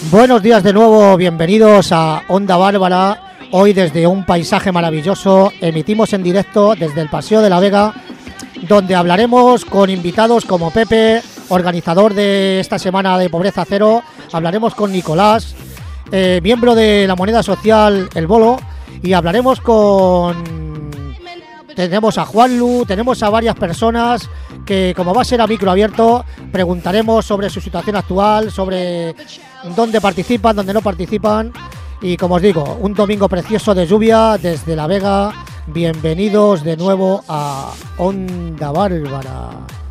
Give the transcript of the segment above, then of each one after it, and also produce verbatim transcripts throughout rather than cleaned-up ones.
Buenos días de nuevo, bienvenidos a Onda Bárbara. Hoy desde un paisaje maravilloso emitimos en directo desde el Paseo de la Vega, donde hablaremos con invitados como Pepe, organizador de esta semana de Pobreza Cero. Hablaremos con Nicolás, eh, miembro de la moneda social El Bolo, y hablaremos con... Tenemos a Juanlu, tenemos a varias personas que, como va a ser a micro abierto, preguntaremos sobre su situación actual, sobre dónde participan, dónde no participan. Y como os digo, un domingo precioso de lluvia desde La Vega. Bienvenidos de nuevo a Onda Bárbara.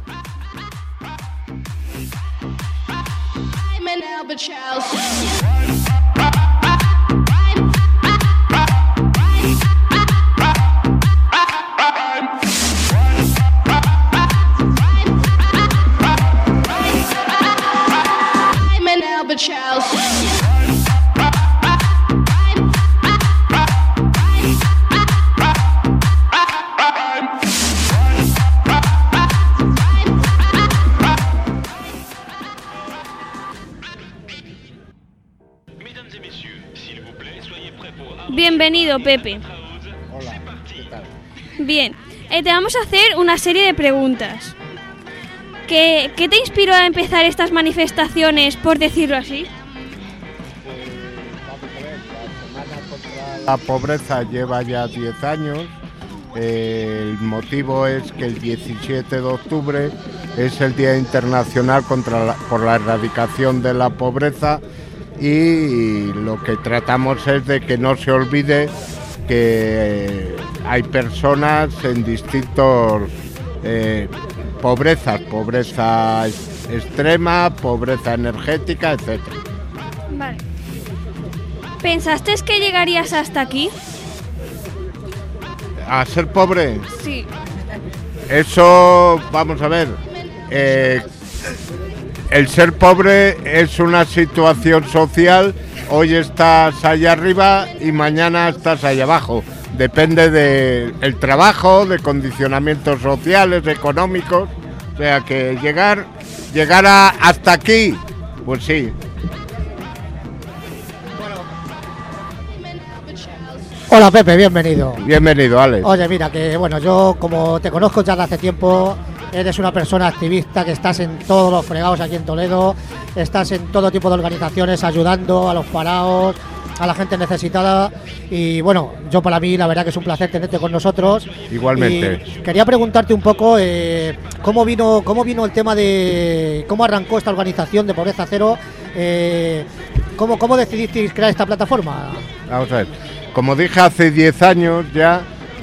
Bienvenido, Pepe. Hola, ¿qué tal? Bien, eh, te vamos a hacer una serie de preguntas. ¿Qué, ¿Qué te inspiró a empezar estas manifestaciones, por decirlo así? Pues vamos a ver, la Semana contra la Pobreza lleva ya diez años. Eh, el motivo es que el diecisiete de octubre es el Día Internacional contra la, por la Erradicación de la Pobreza, y lo que tratamos es de que no se olvide que hay personas en distintos eh, pobrezas, pobreza extrema, pobreza energética, etcétera. Vale. ¿Pensaste que llegarías hasta aquí? ¿A ser pobre? Sí. Eso, vamos a ver, eh, el ser pobre es una situación social. Hoy estás allá arriba y mañana estás allá abajo. Depende del trabajo, de condicionamientos sociales, económicos. O sea que llegar, llegar a, hasta aquí, pues sí. Hola Pepe, bienvenido. Bienvenido, Alex. Oye, mira, que bueno, yo como te conozco ya de hace tiempo, eres una persona activista que estás en todos los fregados aquí en Toledo, estás en todo tipo de organizaciones ayudando a los parados, a la gente necesitada, y bueno, yo para mí la verdad que es un placer tenerte con nosotros. Igualmente. Y quería preguntarte un poco eh, cómo vino cómo vino el tema de cómo arrancó esta organización de Pobreza Cero, eh, cómo, cómo decidisteis crear esta plataforma. Vamos a ver, como dije hace diez años ya,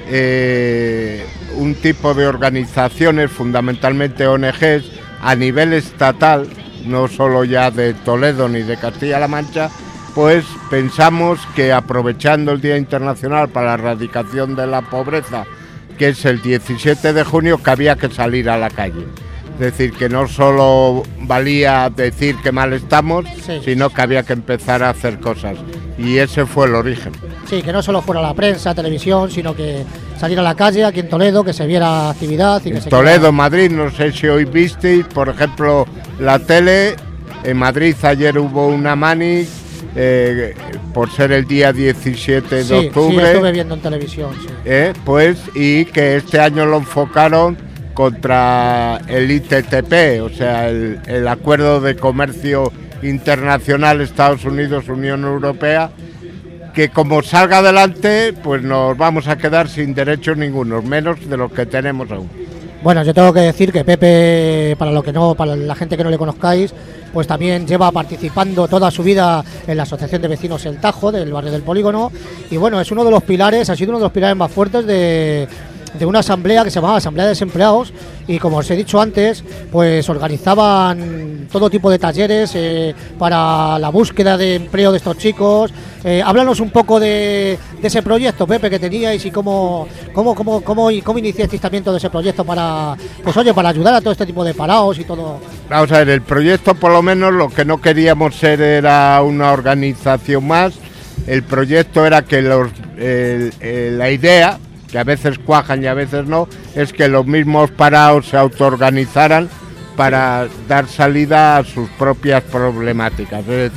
eh, un tipo de organizaciones, fundamentalmente O N Ges, a nivel estatal, no solo ya de Toledo ni de Castilla-La Mancha, pues pensamos que aprovechando el Día Internacional para la Erradicación de la Pobreza, que es el diecisiete de junio, que había que salir a la calle. Es decir, que no solo valía decir que mal estamos, sí, sino que había que empezar a hacer cosas. Y ese fue el origen. Sí, que no solo fuera la prensa, televisión, sino que salir a la calle aquí en Toledo, que se viera actividad. Y que en se Toledo, quedara... Madrid, no sé si hoy visteis, por ejemplo, la tele. En Madrid ayer hubo una mani eh, por ser el día diecisiete de sí, octubre. Sí, estuve viendo en televisión. Sí. Eh, pues, y que este año lo enfocaron contra el I T T P, o sea, el, el Acuerdo de Comercio Internacional Estados Unidos-Unión Europea, que como salga adelante, pues nos vamos a quedar sin derechos ninguno, menos de los que tenemos aún. Bueno, yo tengo que decir que Pepe, para lo que no, para la gente que no le conozcáis, pues también lleva participando toda su vida en la Asociación de Vecinos El Tajo, del barrio del Polígono, y bueno, es uno de los pilares, ha sido uno de los pilares más fuertes de, de una asamblea que se llamaba Asamblea de Desempleados, y como os he dicho antes, pues organizaban todo tipo de talleres eh, para la búsqueda de empleo de estos chicos. Eh, háblanos un poco de, de ese proyecto, Pepe, que teníais, y cómo, cómo, cómo, cómo, cómo iniciasteis también todo ese proyecto para, pues oye, para ayudar a todo este tipo de parados y todo. Vamos a ver, el proyecto, por lo menos lo que no queríamos ser era una organización más. El proyecto era que los, el, el, la idea, que a veces cuajan y a veces no, es que los mismos parados se autoorganizaran para dar salida a sus propias problemáticas. Es decir,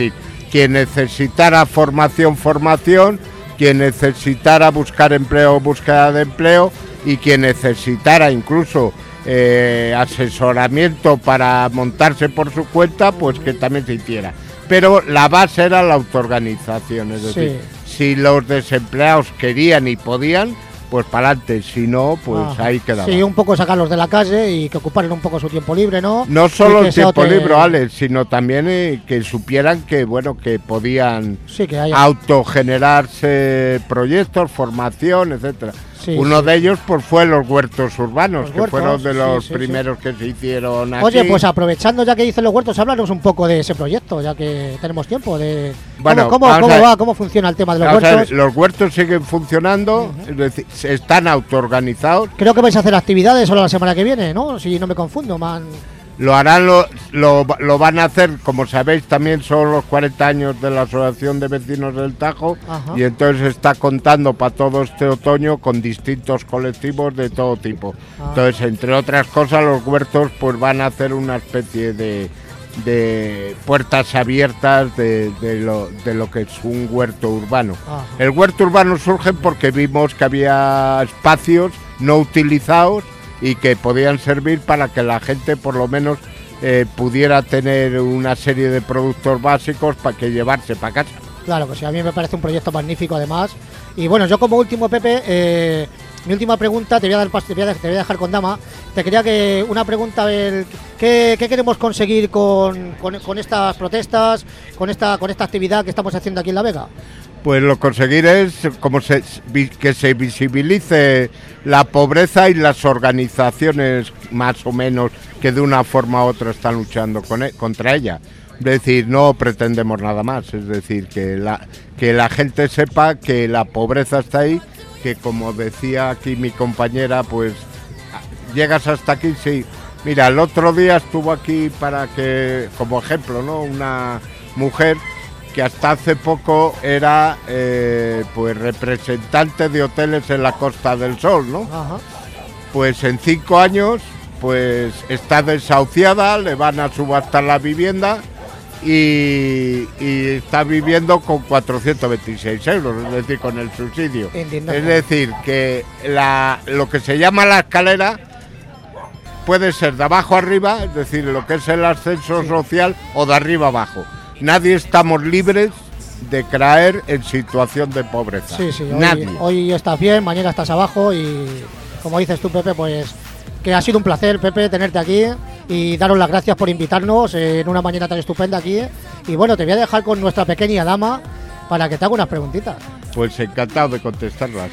quien necesitara formación, formación, quien necesitara buscar empleo, búsqueda de empleo, y quien necesitara incluso eh, asesoramiento para montarse por su cuenta, pues que también se hiciera. Pero la base era la autoorganización, es decir, sí. si los desempleados querían y podían, pues para adelante, si no, pues ah, ahí quedaba. Sí, un poco sacarlos de la calle y que ocuparan un poco su tiempo libre, ¿no? No solo el tiempo te... libre, Alex, sino también eh, que supieran que, bueno, que podían sí, que haya... autogenerarse proyectos, formación, etcétera. Sí, Uno sí. de ellos pues fue los huertos urbanos, los que huertos, fueron de los sí, sí, primeros sí. que se hicieron aquí. Oye, pues aprovechando ya que dicen los huertos, háblanos un poco de ese proyecto, ya que tenemos tiempo. de bueno, ¿Cómo, cómo, cómo va? ¿Cómo funciona el tema de los huertos? A ver, los huertos siguen funcionando, uh-huh. es decir, están autoorganizados. Creo que vais a hacer actividades solo la semana que viene, ¿no? Si no me confundo, man. Lo harán, lo, lo, lo van a hacer, como sabéis, también son los cuarenta años de la Asociación de Vecinos del Tajo. Ajá. Y entonces está contando para todo este otoño con distintos colectivos de todo tipo. Ah. Entonces, entre otras cosas, los huertos pues van a hacer una especie de, de puertas abiertas de, de, lo, de lo que es un huerto urbano. Ajá. El huerto urbano surge porque vimos que había espacios no utilizados y que podían servir para que la gente por lo menos eh, pudiera tener una serie de productos básicos para que llevarse para casa. Claro, pues sí, a mí me parece un proyecto magnífico además. Y bueno, yo como último, Pepe, eh, mi última pregunta, te voy a dar te voy a, te voy a dejar con Dama. Te quería que una pregunta, a ver, ¿qué, qué queremos conseguir con, con, con estas protestas, con esta, con esta actividad que estamos haciendo aquí en La Vega? Pues lo conseguir es como se, que se visibilice la pobreza y las organizaciones más o menos que de una forma u otra están luchando con e, contra ella. Es decir, no pretendemos nada más, es decir, que la, que la gente sepa que la pobreza está ahí, que como decía aquí mi compañera, pues llegas hasta aquí, sí. Mira, el otro día estuvo aquí para que, como ejemplo, ¿no? Una mujer que hasta hace poco era eh, pues representante de hoteles en la Costa del Sol, ¿no? Ajá. Pues en cinco años pues está desahuciada, le van a subastar la vivienda y, y está viviendo con cuatrocientos veintiséis euros, es decir, con el subsidio. Entiendo. Es decir, que la, lo que se llama la escalera puede ser de abajo arriba, es decir, lo que es el ascenso sí. social, o de arriba abajo. Nadie estamos libres de caer en situación de pobreza. Sí, sí, hoy, Nadie. Hoy estás bien, mañana estás abajo y como dices tú, Pepe, pues que ha sido un placer, Pepe, tenerte aquí y daros las gracias por invitarnos en una mañana tan estupenda aquí. Y bueno, te voy a dejar con nuestra pequeña dama para que te haga unas preguntitas. Pues encantado de contestarlas.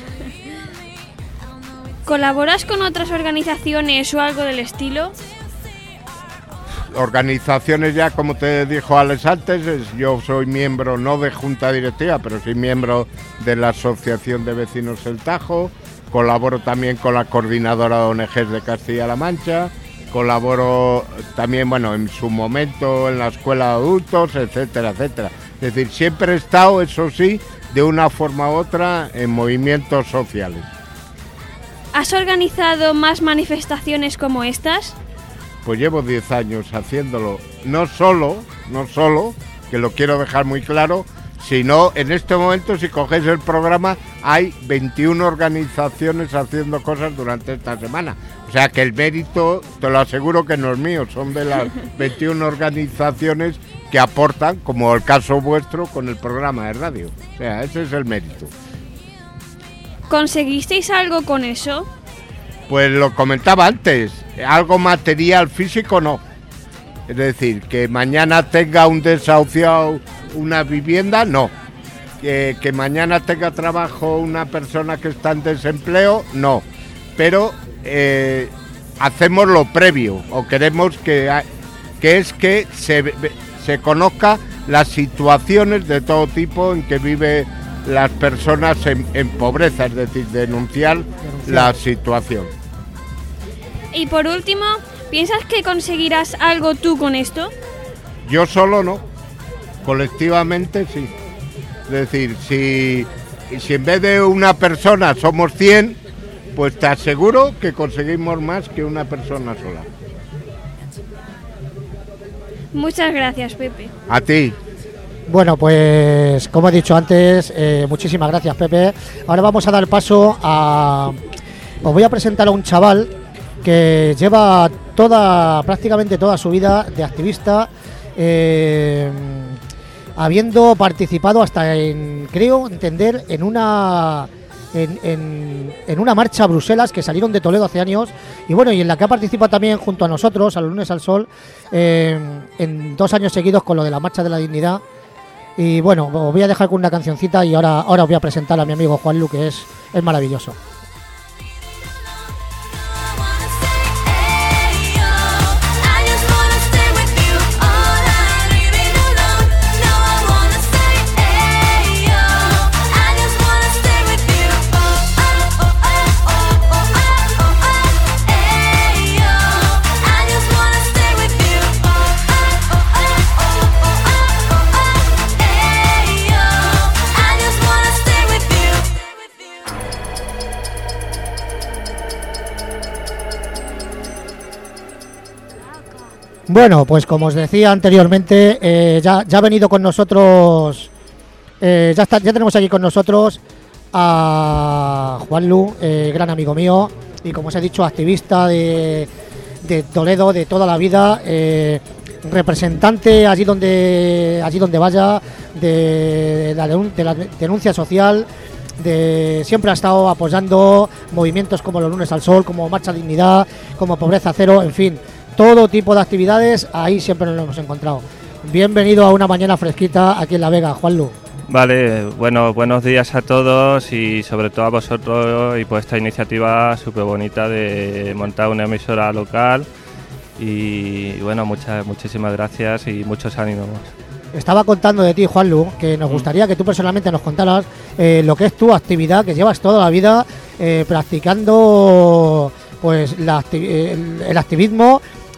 ¿Colaboras con otras organizaciones o algo del estilo? Organizaciones ya, como te dijo Alex antes, es, yo soy miembro no de junta directiva, pero sí miembro de la Asociación de Vecinos del Tajo, colaboro también con la Coordinadora de O N Ges de Castilla-La Mancha, colaboro también, bueno, en su momento en la Escuela de Adultos, etcétera, etcétera. Es decir, siempre he estado, eso sí, de una forma u otra en movimientos sociales. ¿Has organizado más manifestaciones como estas? Pues llevo diez años haciéndolo, no solo, no solo, que lo quiero dejar muy claro, sino en este momento, si cogéis el programa, hay veintiuna organizaciones haciendo cosas durante esta semana. O sea que el mérito, te lo aseguro que no es mío, son de las veintiuna organizaciones que aportan, como el caso vuestro, con el programa de radio. O sea, ese es el mérito. ¿Conseguisteis algo con eso? Pues lo comentaba antes, algo material, físico no. Es decir, que mañana tenga un desahuciado una vivienda, no. Que, que mañana tenga trabajo una persona que está en desempleo, no. Pero eh, hacemos lo previo, o queremos que, que es que se, se conozca las situaciones de todo tipo en que vive las personas en, en pobreza, es decir, denunciar, denunciar la situación. Y por último, ¿piensas que conseguirás algo tú con esto? Yo solo no, colectivamente sí. Es decir, si, si en vez de una persona somos cien, pues te aseguro que conseguimos más que una persona sola. Muchas gracias, Pepe. A ti. Bueno, pues como he dicho antes, eh, muchísimas gracias, Pepe. Ahora vamos a dar paso a... Os voy a presentar a un chaval que lleva toda, prácticamente toda su vida de activista, eh, habiendo participado hasta en, creo entender, en una... En, en, en una marcha a Bruselas que salieron de Toledo hace años y bueno, y en la que ha participado también junto a nosotros, a los Lunes al Sol, eh, en dos años seguidos con lo de la Marcha de la Dignidad. Y bueno, os voy a dejar con una cancioncita y ahora, ahora os voy a presentar a mi amigo Juanlu, que es, es maravilloso. Bueno, pues como os decía anteriormente, eh, ya, ya ha venido con nosotros, eh, ya está, ya tenemos aquí con nosotros a Juanlu, eh, gran amigo mío, y como os he dicho, activista de, de Toledo de toda la vida, eh, representante allí donde, allí donde vaya, de la, de la denuncia social, de siempre ha estado apoyando movimientos como los Lunes al Sol, como Marcha Dignidad, como Pobreza Cero, en fin. Todo tipo de actividades, ahí siempre nos lo hemos encontrado. Bienvenido a una mañana fresquita aquí en La Vega, Juanlu. Vale, bueno, buenos días a todos y sobre todo a vosotros y por esta iniciativa súper bonita de montar una emisora local y bueno, muchas, muchísimas gracias y muchos ánimos. Estaba contando de ti, Juanlu, que nos gustaría que tú personalmente nos contaras eh, lo que es tu actividad, que llevas toda la vida eh, practicando pues la acti- el, el activismo.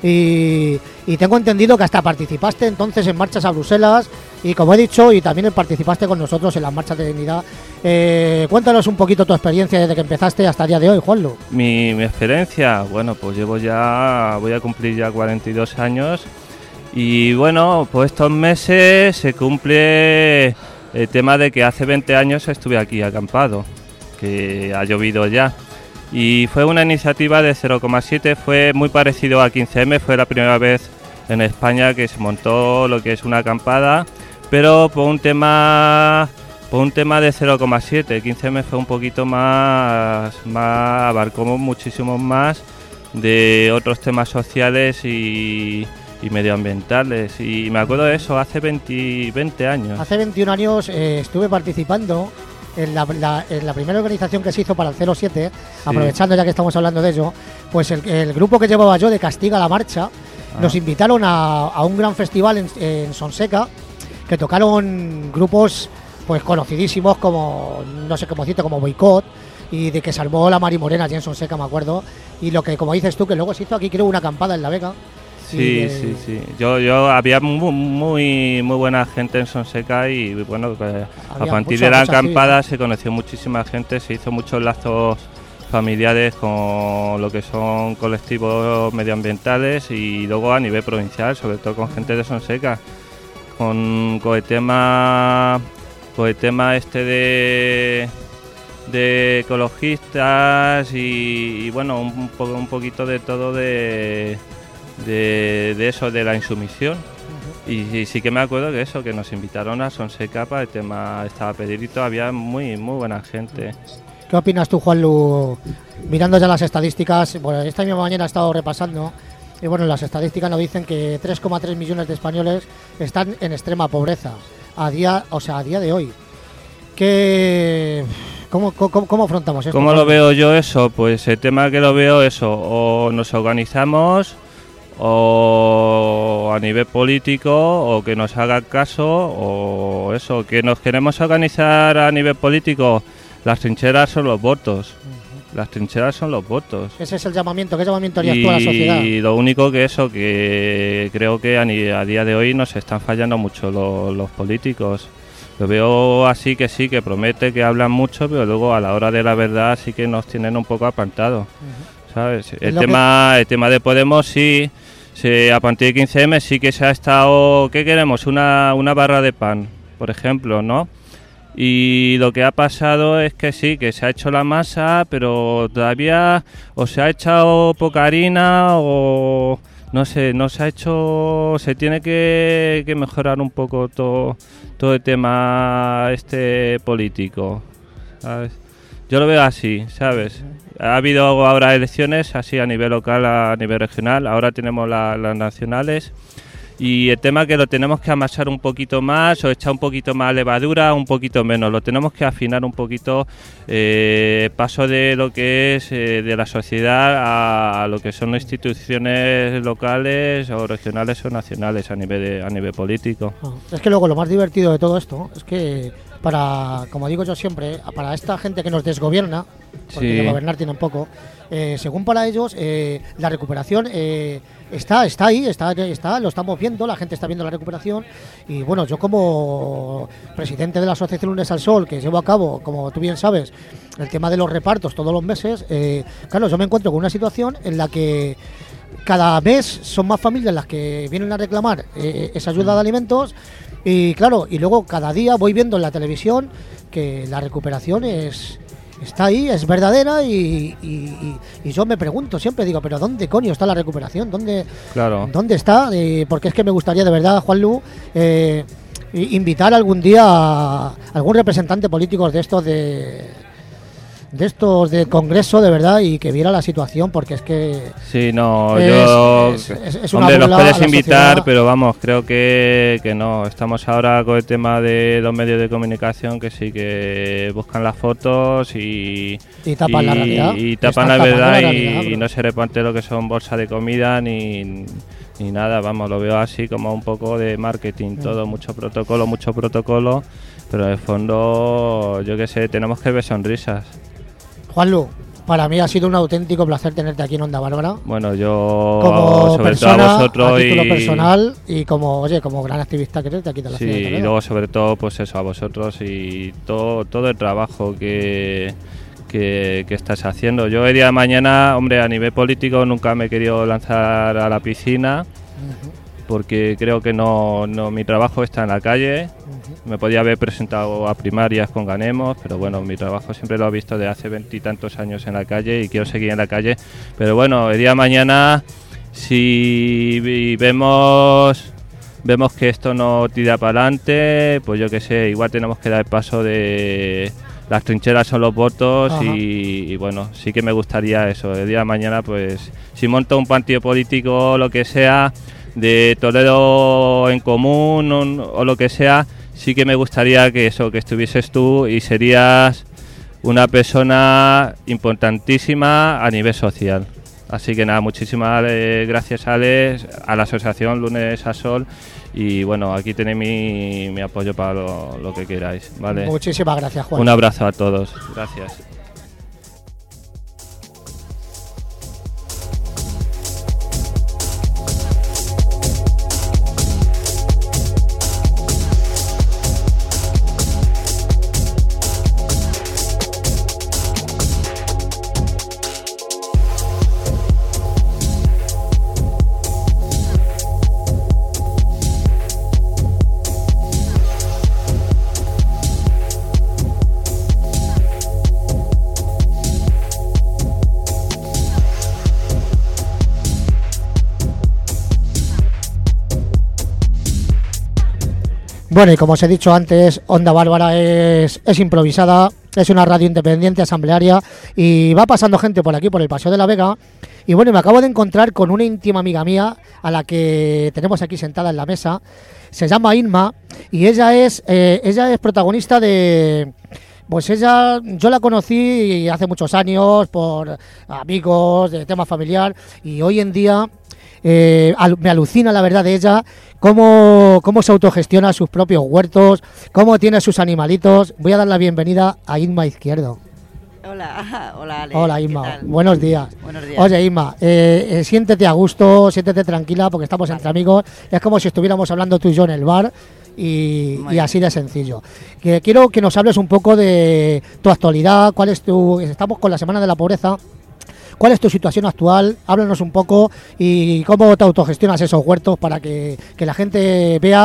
Y, y tengo entendido que hasta participaste entonces en marchas a Bruselas y como he dicho, y también participaste con nosotros en las marchas de dignidad. Eh, cuéntanos un poquito tu experiencia desde que empezaste hasta el día de hoy, Juanlu. Mi, mi experiencia, bueno, pues llevo ya, voy a cumplir ya cuarenta y dos años y bueno, pues estos meses se cumple el tema de que hace veinte años estuve aquí acampado, que ha llovido ya. Y fue una iniciativa de cero coma siete, fue muy parecido a quince eme, fue la primera vez en España que se montó lo que es una acampada, pero por un tema por un tema de cero coma siete, quince eme fue un poquito más, más abarcó muchísimo más de otros temas sociales y, y medioambientales. Y me acuerdo de eso, hace veinte, veinte años. Hace veintiún años eh, estuve participando En la, la, en la primera organización que se hizo para el cero siete, sí. Aprovechando ya que estamos hablando de ello, pues el, el grupo que llevaba yo de Castiga la Marcha, ah. nos invitaron a, a un gran festival en, en Sonseca, que tocaron grupos pues conocidísimos como, no sé cómo decirte, como Boicot, y de que se armó la Mari Morena allí en Sonseca, me acuerdo, y lo que, como dices tú, que luego se hizo aquí, creo, una acampada en La Vega. Sí, de... sí, sí. Yo, yo había muy, muy, muy buena gente en Sonseca y bueno, a partir de la acampada se conoció muchísima gente, se hizo muchos lazos familiares con lo que son colectivos medioambientales y luego a nivel provincial, sobre todo con gente de Sonseca, con, con el tema, con el tema este de de ecologistas y, y bueno, un, po, un poquito de todo de De, de eso, de la insumisión. Uh-huh. y, y sí que me acuerdo que eso, que nos invitaron a Sonseca para el tema, estaba Pedrito, había muy muy buena gente. ¿Qué opinas tú, Juanlu? Mirando ya las estadísticas, bueno, esta misma mañana he estado repasando y bueno, las estadísticas nos dicen que tres coma tres millones de españoles están en extrema pobreza a día, o sea, a día de hoy. ¿Qué, cómo, cómo, cómo afrontamos esto? ¿Cómo lo veo yo eso? Pues el tema que lo veo eso, o nos organizamos o a nivel político o que nos hagan caso o eso, que nos queremos organizar a nivel político. Las trincheras son los votos, uh-huh. las trincheras son los votos. Ese es el llamamiento, ¿qué llamamiento harías tú a la sociedad? Y lo único que eso, que creo que a, a día de hoy nos están fallando mucho los, los políticos. Lo veo así, que sí, que promete, que hablan mucho, pero luego a la hora de la verdad sí que nos tienen un poco apartados, uh-huh. ¿sabes? El tema, que... el tema de Podemos sí. Sí, a partir de quince eme sí que se ha estado... ¿Qué queremos? Una, una barra de pan. por ejemplo, ¿no? Y lo que ha pasado es que sí, que se ha hecho la masa, pero todavía o se ha echado poca harina o no sé, no se ha hecho, se tiene que, que mejorar un poco todo, todo el tema este político, ¿sabes? Yo lo veo así, ¿sabes? Ha habido ahora elecciones así a nivel local, a nivel regional, ahora tenemos la, las nacionales. Y el tema que lo tenemos que amasar un poquito más o echar un poquito más levadura, un poquito menos. Lo tenemos que afinar un poquito, eh, paso de lo que es eh, de la sociedad a, a lo que son instituciones locales o regionales o nacionales a nivel de, a nivel político. Es que luego lo más divertido de todo esto es que para, como digo yo siempre, para esta gente que nos desgobierna, porque sí. de gobernar tienen poco, eh, según para ellos eh, la recuperación eh, está está ahí, está, está, lo estamos viendo, la gente está viendo la recuperación y bueno, yo como presidente de la Asociación Lunes al Sol, que llevo a cabo, como tú bien sabes, el tema de los repartos todos los meses, eh, claro, yo me encuentro con una situación en la que cada mes son más familias las que vienen a reclamar eh, esa ayuda de alimentos y claro, y luego cada día voy viendo en la televisión que la recuperación es está ahí, es verdadera y, y, y, y yo me pregunto siempre, digo, pero ¿dónde coño está la recuperación? ¿Dónde, claro. ¿dónde está? Eh, porque es que me gustaría de verdad, Juanlu, eh, invitar algún día a algún representante político de estos de... de estos del Congreso, de verdad, y que viera la situación, porque es que... Sí, no, es, yo... Es, es, es una hombre, los puedes invitar, sociedad. Pero vamos, creo que, que no. Estamos ahora con el tema de los medios de comunicación que sí que buscan las fotos y... Y tapan y, la realidad. Y tapan la verdad la y, realidad, y no se reparte lo que son bolsas de comida ni... ni nada, vamos, lo veo así como un poco de marketing, todo, mucho protocolo, mucho protocolo, pero en el fondo, yo qué sé, tenemos que ver sonrisas. Juanlu, para mí ha sido un auténtico placer tenerte aquí en Onda Bárbara. Bueno, yo como sobre persona, todo a vosotros a título y personal y como, oye, como gran activista que eres de aquí de la sí, ciudad de y luego sobre todo pues eso a vosotros y todo todo el trabajo que Que, que estás haciendo. Yo el día de mañana, hombre, a nivel político nunca me he querido lanzar a la piscina uh-huh. porque creo que no, no mi trabajo está en la calle. Uh-huh. Me podía haber presentado a primarias con Ganemos, pero bueno, mi trabajo siempre lo he visto de hace veintitantos años en la calle y quiero seguir en la calle. Pero bueno, el día de mañana, si vemos vemos que esto no tira para adelante, pues yo qué sé, igual tenemos que dar el paso de... Las trincheras son los votos y, y bueno, sí que me gustaría eso. El día de mañana, pues, si monto un partido político o lo que sea, de Toledo en Común o, o lo que sea, sí que me gustaría que eso, que estuvieses tú y serías una persona importantísima a nivel social. Así que nada, muchísimas eh, gracias, Alex, a la asociación Lunes a Sol. Y bueno, aquí tenéis mi, mi apoyo para lo, lo que queráis, ¿vale? Muchísimas gracias, Juan. Un abrazo a todos. Gracias. Bueno, y como os he dicho antes, Onda Bárbara es, es improvisada, es una radio independiente, asamblearia, y va pasando gente por aquí, por el Paseo de la Vega. Y bueno, me acabo de encontrar con una íntima amiga mía, a la que tenemos aquí sentada en la mesa. Se llama Inma, y ella es, eh, ella es protagonista de... Pues ella, yo la conocí hace muchos años por amigos, de tema familiar, y hoy en día... Eh, al, me alucina la verdad de ella, cómo, cómo se autogestiona sus propios huertos, cómo tiene sus animalitos. Voy a dar la bienvenida a Inma Izquierdo. Hola, hola Alex. Hola Inma, buenos días. Buenos días. Oye Inma, eh, eh, siéntete a gusto, siéntete tranquila porque estamos vale. entre amigos. Es como si estuviéramos hablando tú y yo en el bar y, y así de sencillo. Que quiero que nos hables un poco de tu actualidad, cuál es tu... Estamos con la Semana de la Pobreza. ¿Cuál es tu situación actual? Háblanos un poco y cómo te autogestionas esos huertos para que, que la gente vea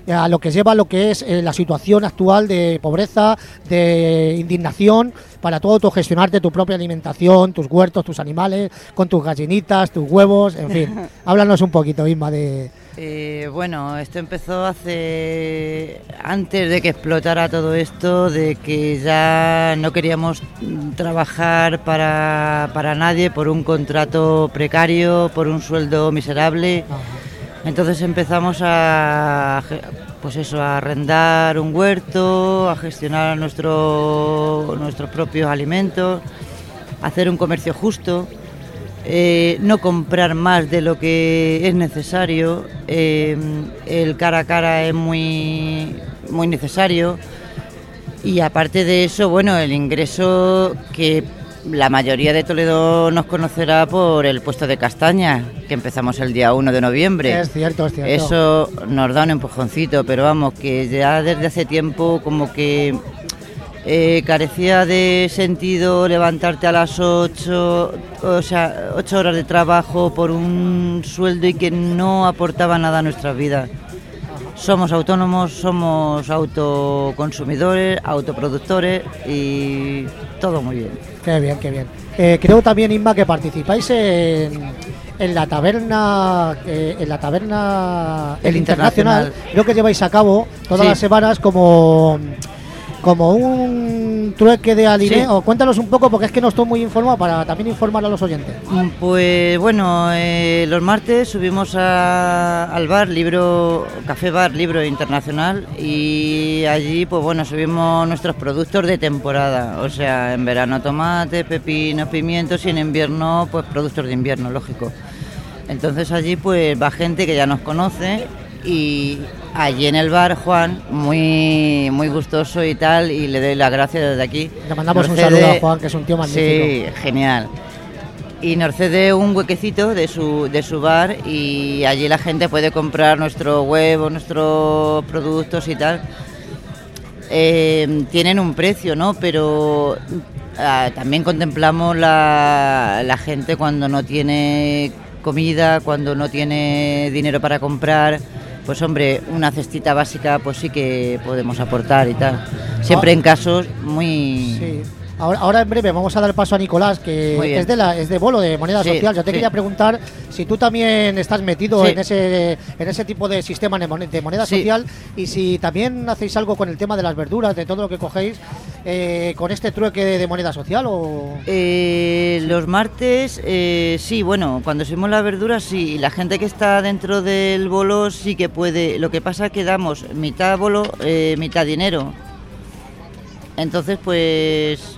a lo que lleva lo que es eh, la situación actual de pobreza, de indignación, para tú autogestionarte tu propia alimentación, tus huertos, tus animales, con tus gallinitas, tus huevos, en fin. Háblanos un poquito, Inma, de... Eh, bueno, esto empezó hace... antes de que explotara todo esto, de que ya no queríamos trabajar para, para nadie por un contrato precario, por un sueldo miserable. Ajá. Entonces empezamos a... pues eso, a arrendar un huerto, a gestionar nuestro, nuestros propios alimentos, a hacer un comercio justo, eh, no comprar más de lo que es necesario, eh, el cara a cara es muy, muy necesario y aparte de eso, bueno, el ingreso que la mayoría de Toledo nos conocerá por el puesto de castañas, que empezamos el día uno de noviembre. Es cierto, es cierto. Eso nos da un empujoncito, pero vamos, que ya desde hace tiempo como que eh, carecía de sentido levantarte a las ocho, o sea, ocho horas de trabajo por un sueldo y que no aportaba nada a nuestras vidas. Somos autónomos, somos autoconsumidores, autoproductores y todo muy bien. Qué bien, qué bien. Eh, creo también, Inma, que participáis en, en la taberna, eh, en la taberna El, el internacional. internacional. Creo que lleváis a cabo todas sí. las semanas como como un trueque de alimento. Sí. Cuéntanos un poco, porque es que no estoy muy informado, para también informar a los oyentes. Pues bueno, eh, los martes subimos a, al bar, libro, Café Bar Libro Internacional, y allí pues bueno, subimos nuestros productos de temporada, o sea, en verano tomate, pepinos, pimientos y en invierno pues productos de invierno, lógico. Entonces allí pues va gente que ya nos conoce y allí en el bar Juan, muy muy gustoso y tal, y le doy las gracias desde aquí. Le mandamos un saludo a Juan, que es un tío magnífico. Sí, genial. Y nos cede un huequecito de su de su bar y allí la gente puede comprar nuestros huevos, nuestros productos y tal. Eh, tienen un precio, ¿no? Pero ah, también contemplamos la, la gente cuando no tiene comida, cuando no tiene dinero para comprar. Pues hombre, una cestita básica pues sí que podemos aportar y tal. Siempre ah, en casos muy... Sí. Ahora, ahora en breve vamos a dar paso a Nicolás, que es de la es de Bolo, de Moneda sí, Social. Yo te sí. quería preguntar si tú también estás metido sí. en ese en ese tipo de sistema de moneda, de moneda sí. social, y si también hacéis algo con el tema de las verduras, de todo lo que cogéis, eh, con este trueque de, de Moneda Social. O eh, los martes, eh, sí, bueno, cuando subimos las verduras, sí, y la gente que está dentro del bolo sí que puede. Lo que pasa es que damos mitad bolo, eh, mitad dinero. Entonces, pues...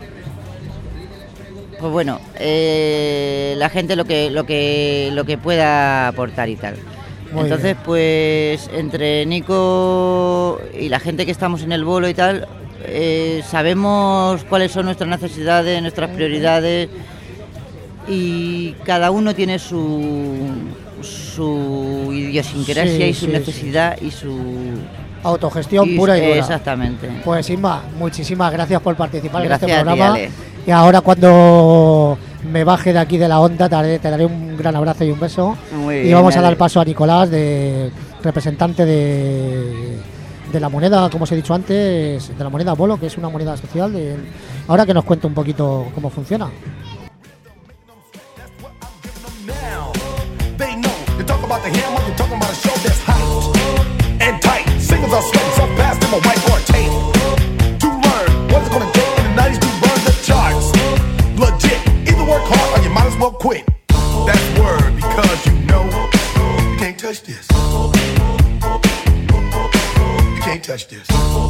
Pues bueno, eh, la gente lo que lo que lo que pueda aportar y tal. Muy Entonces, bien. Pues entre Nico y la gente que estamos en el bolo y tal, eh, sabemos cuáles son nuestras necesidades, nuestras prioridades, y cada uno tiene su su idiosincrasia sí, y su sí, necesidad sí. y su autogestión y, pura y dura. Exactamente. Pues Inma, muchísimas gracias por participar gracias en este programa. A ti, Ale. Y ahora cuando me baje de aquí de la onda te daré, te daré un gran abrazo y un beso. Muy y bien, vamos Ale. a dar paso a Nicolás, de representante de, de la moneda, como os he dicho antes, de la moneda Bolo, que es una moneda social. De, ahora que nos cuente un poquito cómo funciona. Quit. That's word because you know you can't touch this. You can't touch this.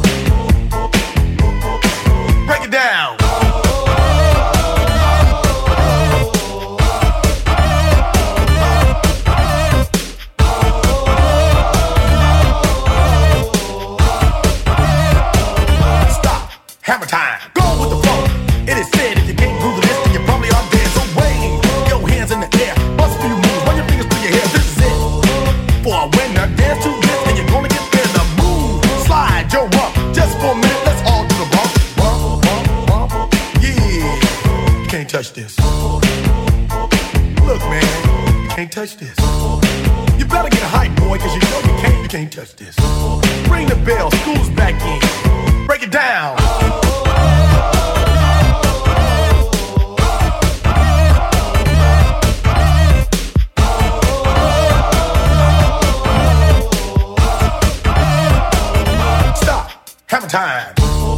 Break it down. Stop. Hammer time. Go with the flow. It is said if you can't groove the list, then you probably are dead. So wave your hands in the air. Bust a few moves. Run your fingers through your hair. This is it. For a winner, dance to this, and you're gonna get there. The move, slide, your rump. Just for a minute, let's all do the bump. Bump, bump, bump. can't touch this. Ring the bell, school's back in. Break it down. Stop. Hammer time.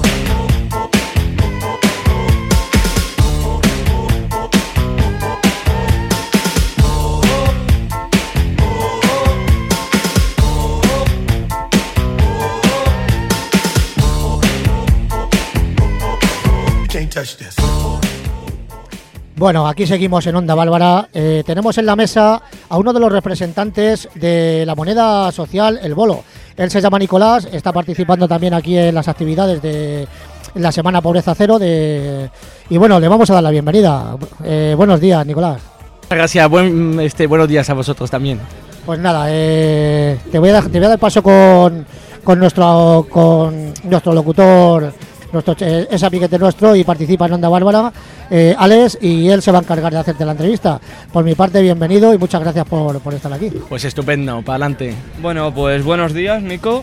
Bueno, aquí seguimos en Onda Bárbara. Eh, tenemos en la mesa a uno de los representantes de la moneda social, el bolo. Él se llama Nicolás, está participando también aquí en las actividades de la Semana Pobreza Cero. De... Y bueno, le vamos a dar la bienvenida. Eh, buenos días, Nicolás. Gracias, buen, este, buenos días a vosotros también. Pues nada, eh, te, voy a dar, te voy a dar paso con, con, nuestro, con nuestro locutor. Nuestro, eh, es amiguete nuestro y participa en Onda Bárbara, eh, Alex, y él se va a encargar de hacerte la entrevista. Por mi parte, bienvenido y muchas gracias por, por estar aquí. Pues estupendo, para adelante. Bueno, pues buenos días, Nico.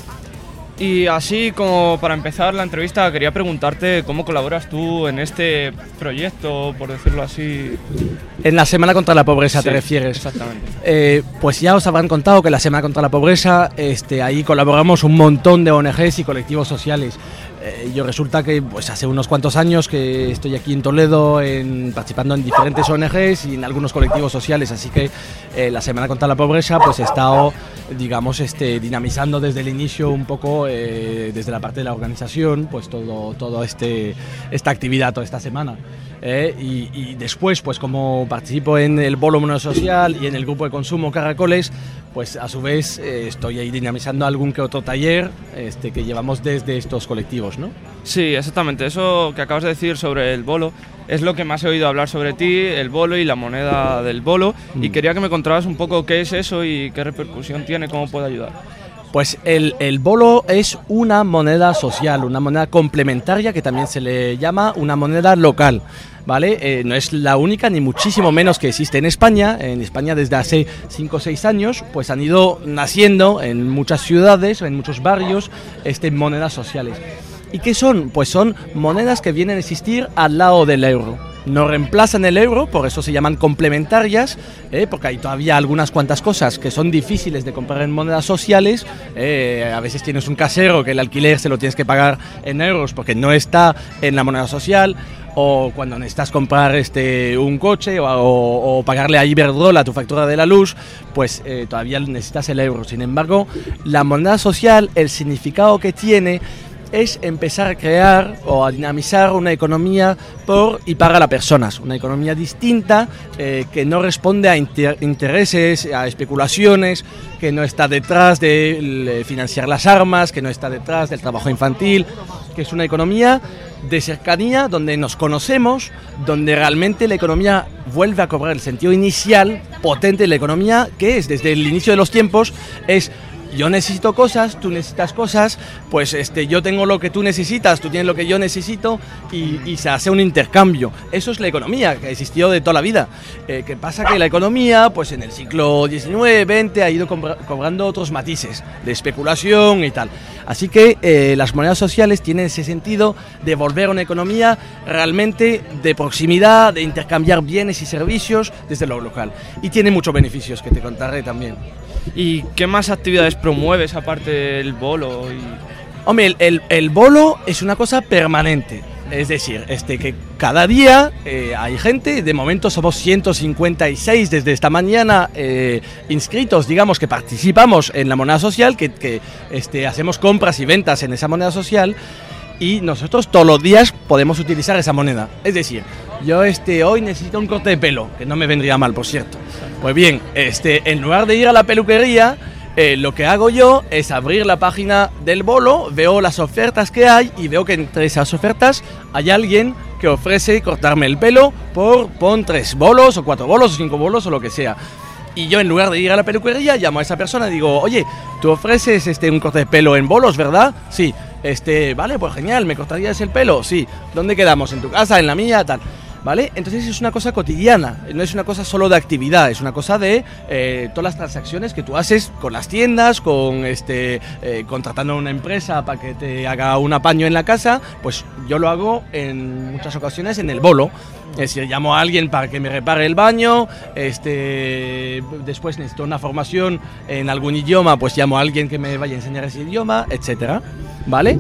Y así como para empezar la entrevista, quería preguntarte cómo colaboras tú en este proyecto, por decirlo así. En la Semana contra la Pobreza, sí, te refieres. Exactamente. Eh, pues ya os habrán contado que la Semana contra la Pobreza, este, ahí colaboramos un montón de O N Ges y colectivos sociales. Eh, yo resulta que pues hace unos cuantos años que estoy aquí en Toledo en, participando en diferentes O N Ges y en algunos colectivos sociales, así que eh, la Semana contra la Pobreza pues he estado, digamos, este, dinamizando desde el inicio un poco, eh, desde la parte de la organización, pues todo, todo este, esta actividad toda esta semana. Eh, y, y después, pues como participo en el Bolo Moneda Social y en el grupo de consumo Caracoles, pues a su vez eh, estoy ahí dinamizando algún que otro taller este, que llevamos desde estos colectivos, ¿no? Sí, exactamente. Eso que acabas de decir sobre el bolo es lo que más he oído hablar sobre ti, el bolo y la moneda del bolo, mm. y quería que me contaras un poco qué es eso y qué repercusión tiene, cómo puede ayudar. Pues el, el bolo es una moneda social, una moneda complementaria que también se le llama una moneda local, ¿vale? Eh, no es la única ni muchísimo menos que existe en España. En España desde hace cinco o seis años pues han ido naciendo en muchas ciudades, en muchos barrios, este, monedas sociales. ¿Y qué son? Pues son monedas que vienen a existir al lado del euro. No reemplazan el euro, por eso se llaman complementarias, eh, porque hay todavía algunas cuantas cosas que son difíciles de comprar en monedas sociales. Eh, a veces tienes un casero que el alquiler se lo tienes que pagar en euros porque no está en la moneda social, o cuando necesitas comprar este, un coche o, o, o pagarle a Iberdrola tu factura de la luz, pues eh, todavía necesitas el euro. Sin embargo, la moneda social, el significado que tiene es empezar a crear o a dinamizar una economía por y para las personas, una economía distinta eh, que no responde a inter- intereses, a especulaciones, que no está detrás de financiar las armas, que no está detrás del trabajo infantil, que es una economía de cercanía donde nos conocemos, donde realmente la economía vuelve a cobrar el sentido inicial, potente de la economía, que es desde el inicio de los tiempos, es yo necesito cosas, tú necesitas cosas, pues este, yo tengo lo que tú necesitas, tú tienes lo que yo necesito y, y se hace un intercambio. Eso es la economía que existió de toda la vida. Eh, ¿Qué pasa? Que la economía, pues en el siglo diecinueve, veinte ha ido cobra- cobrando otros matices de especulación y tal. Así que eh, las monedas sociales tienen ese sentido de volver a una economía realmente de proximidad, de intercambiar bienes y servicios desde lo local. Y tiene muchos beneficios que te contaré también. ¿Y qué más actividades promueves aparte del bolo? Y... Hombre, el, el, el bolo es una cosa permanente. Es decir, este, que cada día eh, hay gente, de momento somos ciento cincuenta y seis desde esta mañana eh, inscritos, digamos, que participamos en la moneda social, que, que este, hacemos compras y ventas en esa moneda social. Y nosotros todos los días podemos utilizar esa moneda. Es decir, yo este, hoy necesito un corte de pelo, que no me vendría mal, por cierto. Pues bien, este, en lugar de ir a la peluquería, eh, lo que hago yo es abrir la página del bolo, veo las ofertas que hay y veo que entre esas ofertas hay alguien que ofrece cortarme el pelo por, pon tres bolos o cuatro bolos o cinco bolos o lo que sea. Y yo en lugar de ir a la peluquería llamo a esa persona y digo, oye, tú ofreces este, un corte de pelo en bolos, ¿verdad? Sí. Este, vale, pues genial, ¿me cortarías el pelo? Sí. ¿Dónde quedamos? ¿En tu casa? ¿En la mía? Tal. ¿vale? Entonces es una cosa cotidiana, no es una cosa solo de actividad, es una cosa de eh, todas las transacciones que tú haces con las tiendas, con este eh, contratando a una empresa para que te haga un apaño en la casa, pues yo lo hago en muchas ocasiones en el bolo. Es decir, llamo a alguien para que me repare el baño, este, después necesito una formación en algún idioma, pues llamo a alguien que me vaya a enseñar ese idioma, etcétera, ¿vale?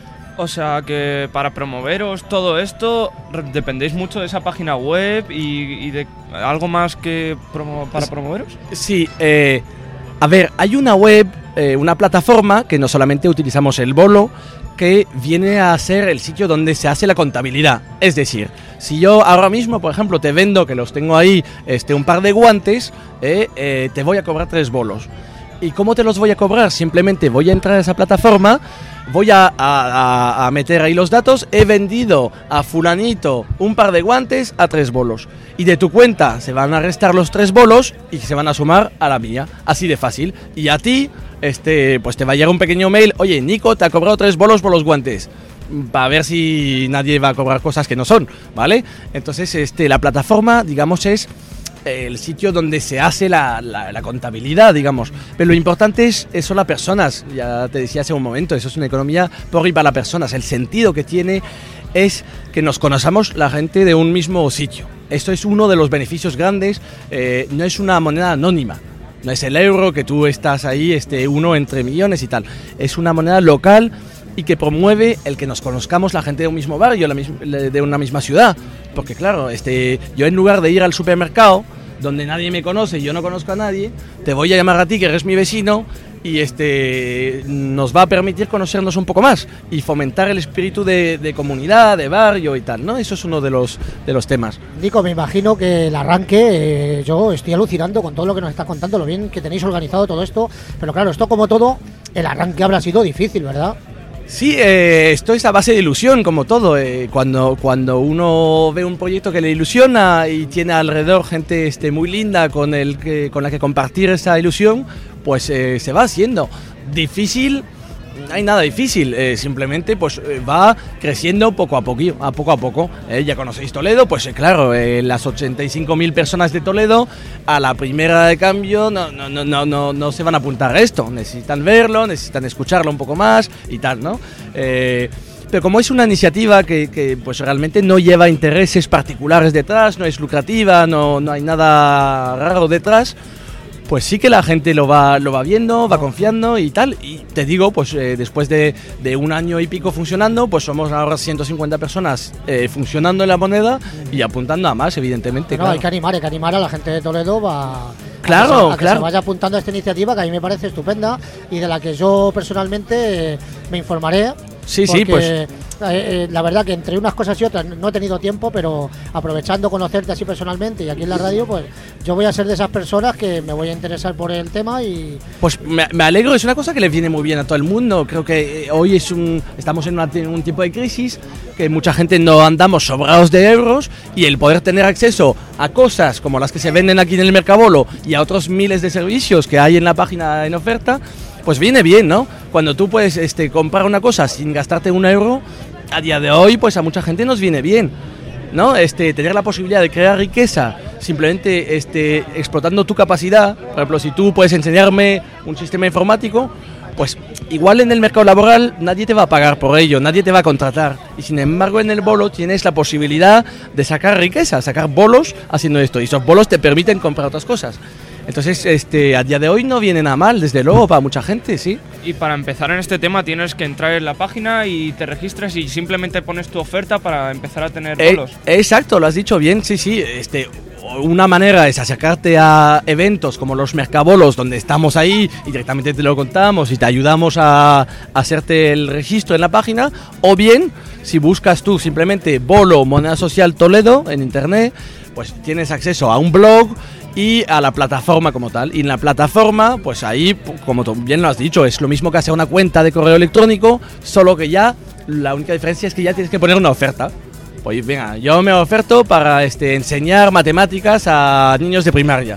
O sea que para promoveros todo esto dependéis mucho de esa página web y, y de algo más que promo, para promoveros. Sí, eh, a ver, hay una web, eh, una plataforma que no solamente utilizamos el bolo, que viene a ser el sitio donde se hace la contabilidad. Es decir, si yo ahora mismo, por ejemplo, te vendo, que los tengo ahí, este, un par de guantes, eh, eh, te voy a cobrar tres bolos. ¿Y cómo te los voy a cobrar? Simplemente voy a entrar a esa plataforma, voy a, a, a meter ahí los datos, he vendido a fulanito un par de guantes a tres bolos. Y de tu cuenta se van a restar los tres bolos y se van a sumar a la mía. Así de fácil. Y a ti, este, pues te va a llegar un pequeño mail, oye, Nico, te ha cobrado tres bolos por los guantes. Para ver si nadie va a cobrar cosas que no son, ¿vale? Entonces, este, la plataforma, digamos, es el sitio donde se hace la, la, la contabilidad, digamos. Pero lo importante es, es son las personas, ya te decía hace un momento, eso es una economía por y para las personas. El sentido que tiene es que nos conozcamos la gente de un mismo sitio. Esto es uno de los beneficios grandes, eh, no es una moneda anónima. No es el euro que tú estás ahí, este, uno entre millones y tal. Es una moneda local y que promueve el que nos conozcamos la gente de un mismo barrio, la misma, de una misma ciudad. Porque claro, este, yo en lugar de ir al supermercado, donde nadie me conoce y yo no conozco a nadie, te voy a llamar a ti, que eres mi vecino, y este, nos va a permitir conocernos un poco más y fomentar el espíritu de, de comunidad, de barrio y tal, ¿no? Eso es uno de los, de los temas. Nico, me imagino que el arranque, eh, yo estoy alucinando con todo lo que nos estás contando, lo bien que tenéis organizado todo esto, pero claro, esto como todo, el arranque habrá sido difícil, ¿verdad? Sí, eh, esto es a base de ilusión, como todo. Eh, cuando, cuando uno ve un proyecto que le ilusiona y tiene alrededor gente este, muy linda con, el que, con la que compartir esa ilusión, pues eh, se va haciendo. Difícil, no hay nada difícil, eh, simplemente pues eh, va creciendo poco a poco, a poco a poco. Eh, ya conocéis Toledo, pues eh, claro, eh, las ochenta y cinco mil personas de Toledo a la primera de cambio no, no, no, no, no, no se van a apuntar a esto, necesitan verlo, necesitan escucharlo un poco más y tal, ¿no? Eh, pero como es una iniciativa que, que pues realmente no lleva intereses particulares detrás, no es lucrativa, no, no hay nada raro detrás, pues sí que la gente lo va, lo va viendo, va confiando y tal. Y te digo, pues eh, después de, de un año y pico funcionando, pues somos ahora ciento cincuenta personas eh, funcionando en la moneda y apuntando a más, evidentemente. No, claro. hay que animar, hay que animar a la gente de Toledo va, claro, a que, se, a que claro. se vaya apuntando a esta iniciativa, que a mí me parece estupenda y de la que yo personalmente eh, me informaré. Sí, sí, pues... Eh, eh, la verdad que entre unas cosas y otras no he tenido tiempo, pero aprovechando conocerte así personalmente y aquí en la radio, pues yo voy a ser de esas personas que me voy a interesar por el tema y... Pues me, me alegro, es una cosa que le viene muy bien a todo el mundo. Creo que eh, hoy es un, estamos en, una, en un tiempo de crisis, que mucha gente no andamos sobrados de euros y el poder tener acceso a cosas como las que se venden aquí en el Mercabolo y a otros miles de servicios que hay en la página en oferta, pues viene bien, ¿no? Cuando tú puedes este, comprar una cosa sin gastarte un euro, a día de hoy, pues a mucha gente nos viene bien, ¿no? Este, tener la posibilidad de crear riqueza simplemente este, explotando tu capacidad. Por ejemplo, si tú puedes enseñarme un sistema informático, pues igual en el mercado laboral nadie te va a pagar por ello, nadie te va a contratar. Y sin embargo en el bolo tienes la posibilidad de sacar riqueza, sacar bolos haciendo esto. Y esos bolos te permiten comprar otras cosas. Entonces, este, a día de hoy no viene nada mal, desde luego, para mucha gente, sí. Y para empezar en este tema tienes que entrar en la página y te registras y simplemente pones tu oferta para empezar a tener bolos. Eh, exacto, lo has dicho bien, sí, sí. Este, una manera es acercarte a eventos como los Mercabolos, donde estamos ahí y directamente te lo contamos y te ayudamos a, a hacerte el registro en la página. O bien, si buscas tú simplemente Bolo Moneda Social Toledo en internet, pues tienes acceso a un blog y a la plataforma como tal. Y en la plataforma, pues ahí, como tú bien lo has dicho, es lo mismo que hacer una cuenta de correo electrónico, solo que ya la única diferencia es que ya tienes que poner una oferta. Pues venga, yo me oferto para este, enseñar matemáticas a niños de primaria.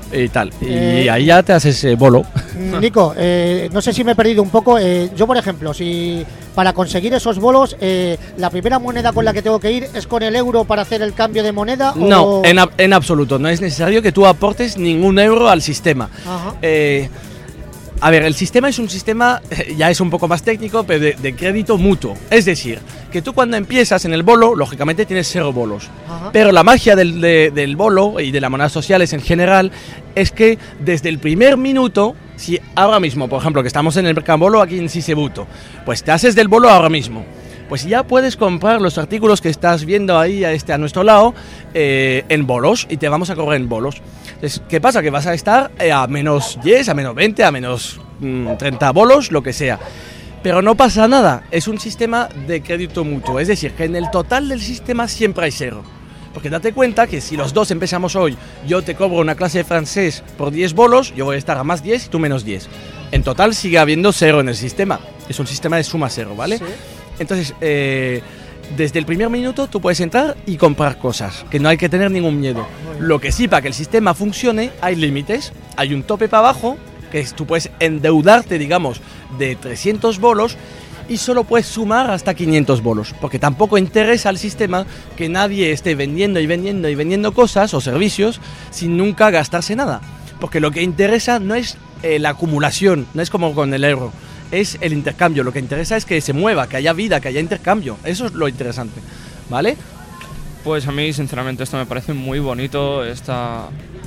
y tal. Eh, y ahí ya te haces eh, bolo. Nico, eh, no sé si me he perdido un poco. Eh, yo, por ejemplo, si para conseguir esos bolos, eh, la primera moneda con la que tengo que ir es con el euro para hacer el cambio de moneda. No, o... en, ab- en absoluto. No es necesario que tú aportes ningún euro al sistema. Ajá. Eh, a ver, el sistema es un sistema, ya es un poco más técnico, pero de, de crédito mutuo. Es decir, que tú cuando empiezas en el bolo, lógicamente tienes cero bolos. Ajá. Pero la magia del, de- del bolo y de las monedas sociales en general es que desde el primer minuto, si ahora mismo, por ejemplo, que estamos en el Mercambolo aquí en Sisebuto, pues te haces del bolo ahora mismo. Pues ya puedes comprar los artículos que estás viendo ahí a, este, a nuestro lado eh, en bolos y te vamos a cobrar en bolos. Entonces, ¿qué pasa? Que vas a estar eh, a menos diez, a menos veinte, a menos mm, treinta bolos, lo que sea. Pero no pasa nada, es un sistema de crédito mutuo, es decir, que en el total del sistema siempre hay cero. Porque date cuenta que si los dos empezamos hoy, yo te cobro una clase de francés por diez bolos, yo voy a estar a más diez y tú menos diez. En total sigue habiendo cero en el sistema, es un sistema de suma cero, ¿vale? Sí. Entonces, eh, desde el primer minuto tú puedes entrar y comprar cosas, que no hay que tener ningún miedo. Lo que sí, para que el sistema funcione, hay límites, hay un tope para abajo, que es, tú puedes endeudarte, digamos, de trescientos bolos y solo puedes sumar hasta quinientos bolos, porque tampoco interesa al sistema que nadie esté vendiendo y vendiendo y vendiendo cosas o servicios sin nunca gastarse nada. Porque lo que interesa no es eh, la acumulación, no es como con el euro. Es el intercambio, lo que interesa es que se mueva, que haya vida, que haya intercambio, eso es lo interesante, ¿vale? Pues a mí, sinceramente, esto me parece muy bonito, esta,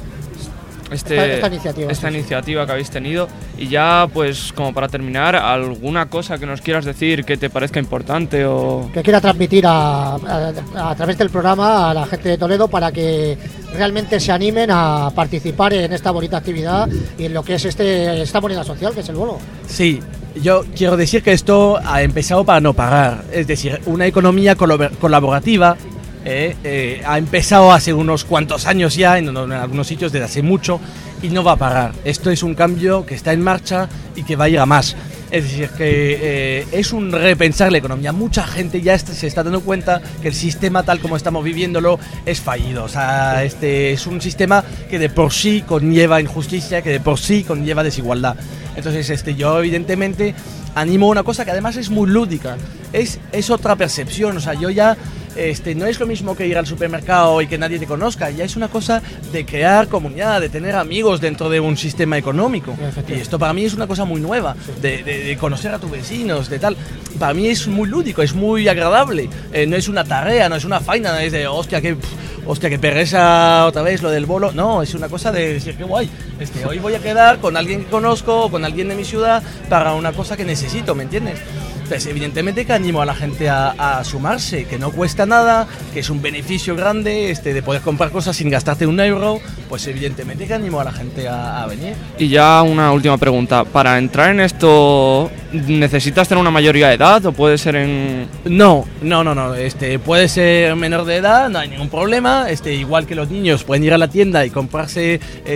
este, Esta- esta iniciativa, esta sí, sí. iniciativa que habéis tenido. Y ya, pues, como para terminar, ¿alguna cosa que nos quieras decir que te parezca importante o...? Que quiera transmitir a, a- a través del programa a la gente de Toledo para que realmente se animen a participar en esta bonita actividad y en lo que es este esta moneda social, que es el bolo. Sí, yo quiero decir que esto ha empezado para no parar, es decir, una economía colabor- colaborativa eh, eh, ha empezado hace unos cuantos años ya, en, en algunos sitios desde hace mucho, y no va a parar. Esto es un cambio que está en marcha y que va a ir a más. Es decir, que eh, es un repensar la economía. Mucha gente ya est- se está dando cuenta que el sistema tal como estamos viviéndolo es fallido. O sea, este es un sistema que de por sí conlleva injusticia, que de por sí conlleva desigualdad. Entonces, este, yo evidentemente animo a una cosa que además es muy lúdica. Es, es otra percepción. O sea, yo ya... Este, no es lo mismo que ir al supermercado y que nadie te conozca, ya es una cosa de crear comunidad, de tener amigos dentro de un sistema económico. Y esto para mí es una cosa muy nueva, de, de- de conocer a tus vecinos, de tal. Para mí es muy lúdico, es muy agradable. Eh, no es una tarea, no es una faena, no es de hostia que, pf, hostia que pereza otra vez lo del bolo. No, es una cosa de decir que guay, este, hoy voy a quedar con alguien que conozco o con alguien de mi ciudad para una cosa que necesito, ¿me entiendes? Pues evidentemente que animo a la gente a, a sumarse, que no cuesta nada, que es un beneficio grande este, de poder comprar cosas sin gastarte un euro, pues evidentemente que animo a la gente a, a venir. Y ya una última pregunta. ¿Para entrar en esto necesitas tener una mayoría de edad o puede ser en...? No, no, no, no, este, puede ser menor de edad, no hay ningún problema, este, igual que los niños pueden ir a la tienda y comprarse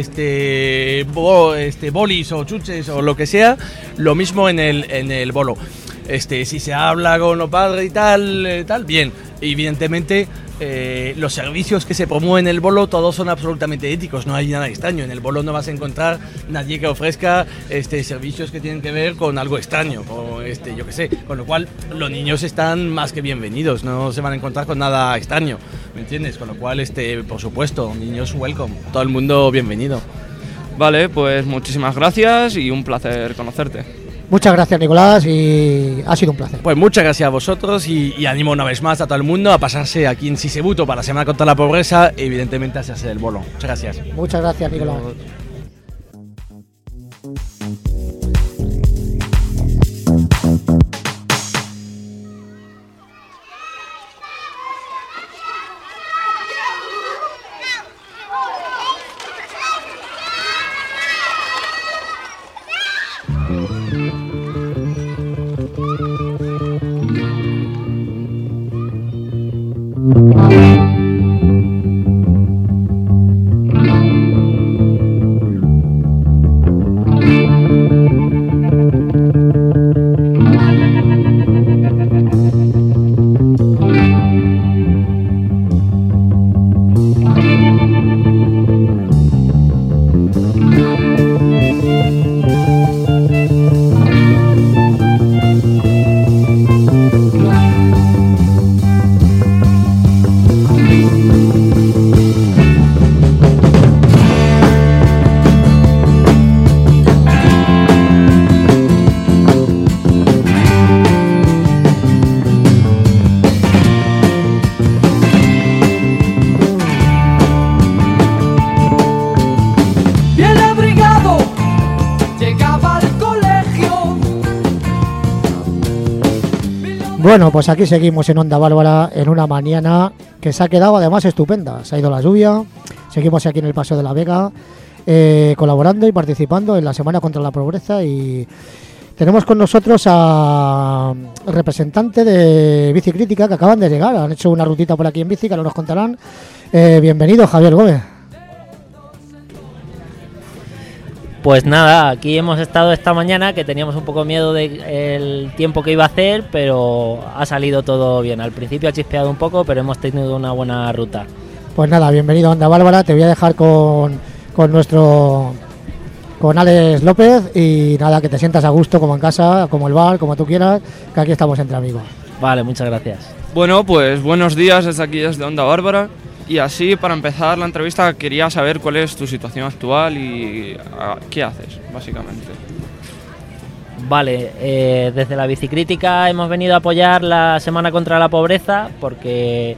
este, bo- este, bolis o chuches o lo que sea, lo mismo en el, en el bolo. Este, si se habla con los padres y tal, eh, tal, bien. Evidentemente, eh, los servicios que se promueven en el bolo todos son absolutamente éticos, no hay nada extraño. En el bolo no vas a encontrar nadie que ofrezca este, servicios que tienen que ver con algo extraño, o este, yo qué sé. Con lo cual, los niños están más que bienvenidos, no se van a encontrar con nada extraño, ¿me entiendes? Con lo cual, este, por supuesto, niños welcome, todo el mundo bienvenido. Vale, pues muchísimas gracias y un placer conocerte. Muchas gracias, Nicolás, y ha sido un placer. Pues muchas gracias a vosotros y, y animo una vez más a todo el mundo a pasarse aquí en Sisebuto para la Semana contra la Pobreza, evidentemente a hacerse del bolo. Muchas gracias. Muchas gracias, Nicolás. Bueno, pues aquí seguimos en Onda Bárbara en una mañana que se ha quedado además estupenda. Se ha ido la lluvia, seguimos aquí en el Paseo de la Vega eh, colaborando y participando en la Semana contra la Pobreza y tenemos con nosotros a representante de Bicicrítica que acaban de llegar, han hecho una rutita por aquí en bici que ahora nos contarán. Eh, bienvenido, Javier Gómez. Pues nada, aquí hemos estado esta mañana que teníamos un poco miedo del tiempo que iba a hacer, pero ha salido todo bien. Al principio ha chispeado un poco, pero hemos tenido una buena ruta. Pues nada, bienvenido a Onda Bárbara, te voy a dejar con, con nuestro... con Alex López y nada, que te sientas a gusto como en casa, como el bar, como tú quieras, que aquí estamos entre amigos. Vale, muchas gracias. Bueno, pues buenos días desde aquí, desde Onda Bárbara. Y así, para empezar la entrevista, quería saber cuál es tu situación actual y uh, qué haces, básicamente. Vale, eh, desde la Bicicrítica hemos venido a apoyar la Semana contra la Pobreza porque...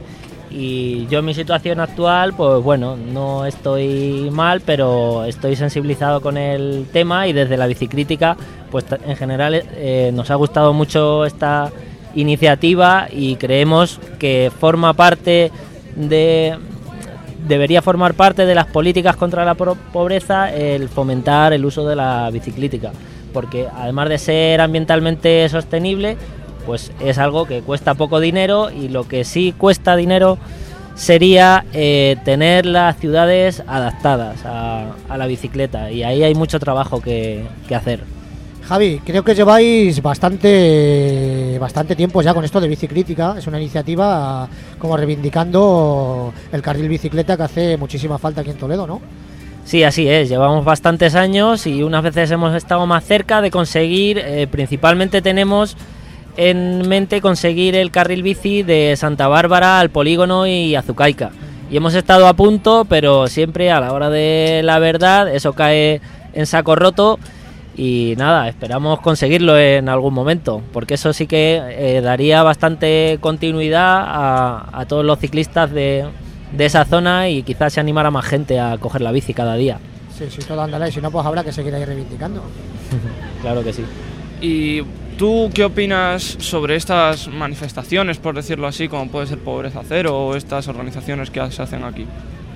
Y yo en mi situación actual, pues bueno, no estoy mal, pero estoy sensibilizado con el tema y desde la Bicicrítica, pues en general eh, nos ha gustado mucho esta iniciativa y creemos que forma parte de... debería formar parte de las políticas contra la pobreza el fomentar el uso de la biciclítica, porque además de ser ambientalmente sostenible, pues es algo que cuesta poco dinero y lo que sí cuesta dinero sería eh, tener las ciudades adaptadas a, a la bicicleta y ahí hay mucho trabajo que, que hacer. Javi, creo que lleváis bastante bastante tiempo ya con esto de Bicicrítica, es una iniciativa como reivindicando el carril bicicleta que hace muchísima falta aquí en Toledo, ¿no? Sí, así es, llevamos bastantes años y unas veces hemos estado más cerca de conseguir, eh, principalmente tenemos en mente conseguir el carril bici de Santa Bárbara al Polígono y Azucaica. Y hemos estado a punto, pero siempre a la hora de la verdad eso cae en saco roto y nada, esperamos conseguirlo en algún momento, porque eso sí que eh, daría bastante continuidad a, a todos los ciclistas de, de esa zona y quizás se animara más gente a coger la bici cada día. Sí, sí, todo andará y si no, pues habrá que seguir ahí reivindicando. Claro que sí. Y... ¿tú qué opinas sobre estas manifestaciones, por decirlo así, como puede ser Pobreza Cero o estas organizaciones que se hacen aquí?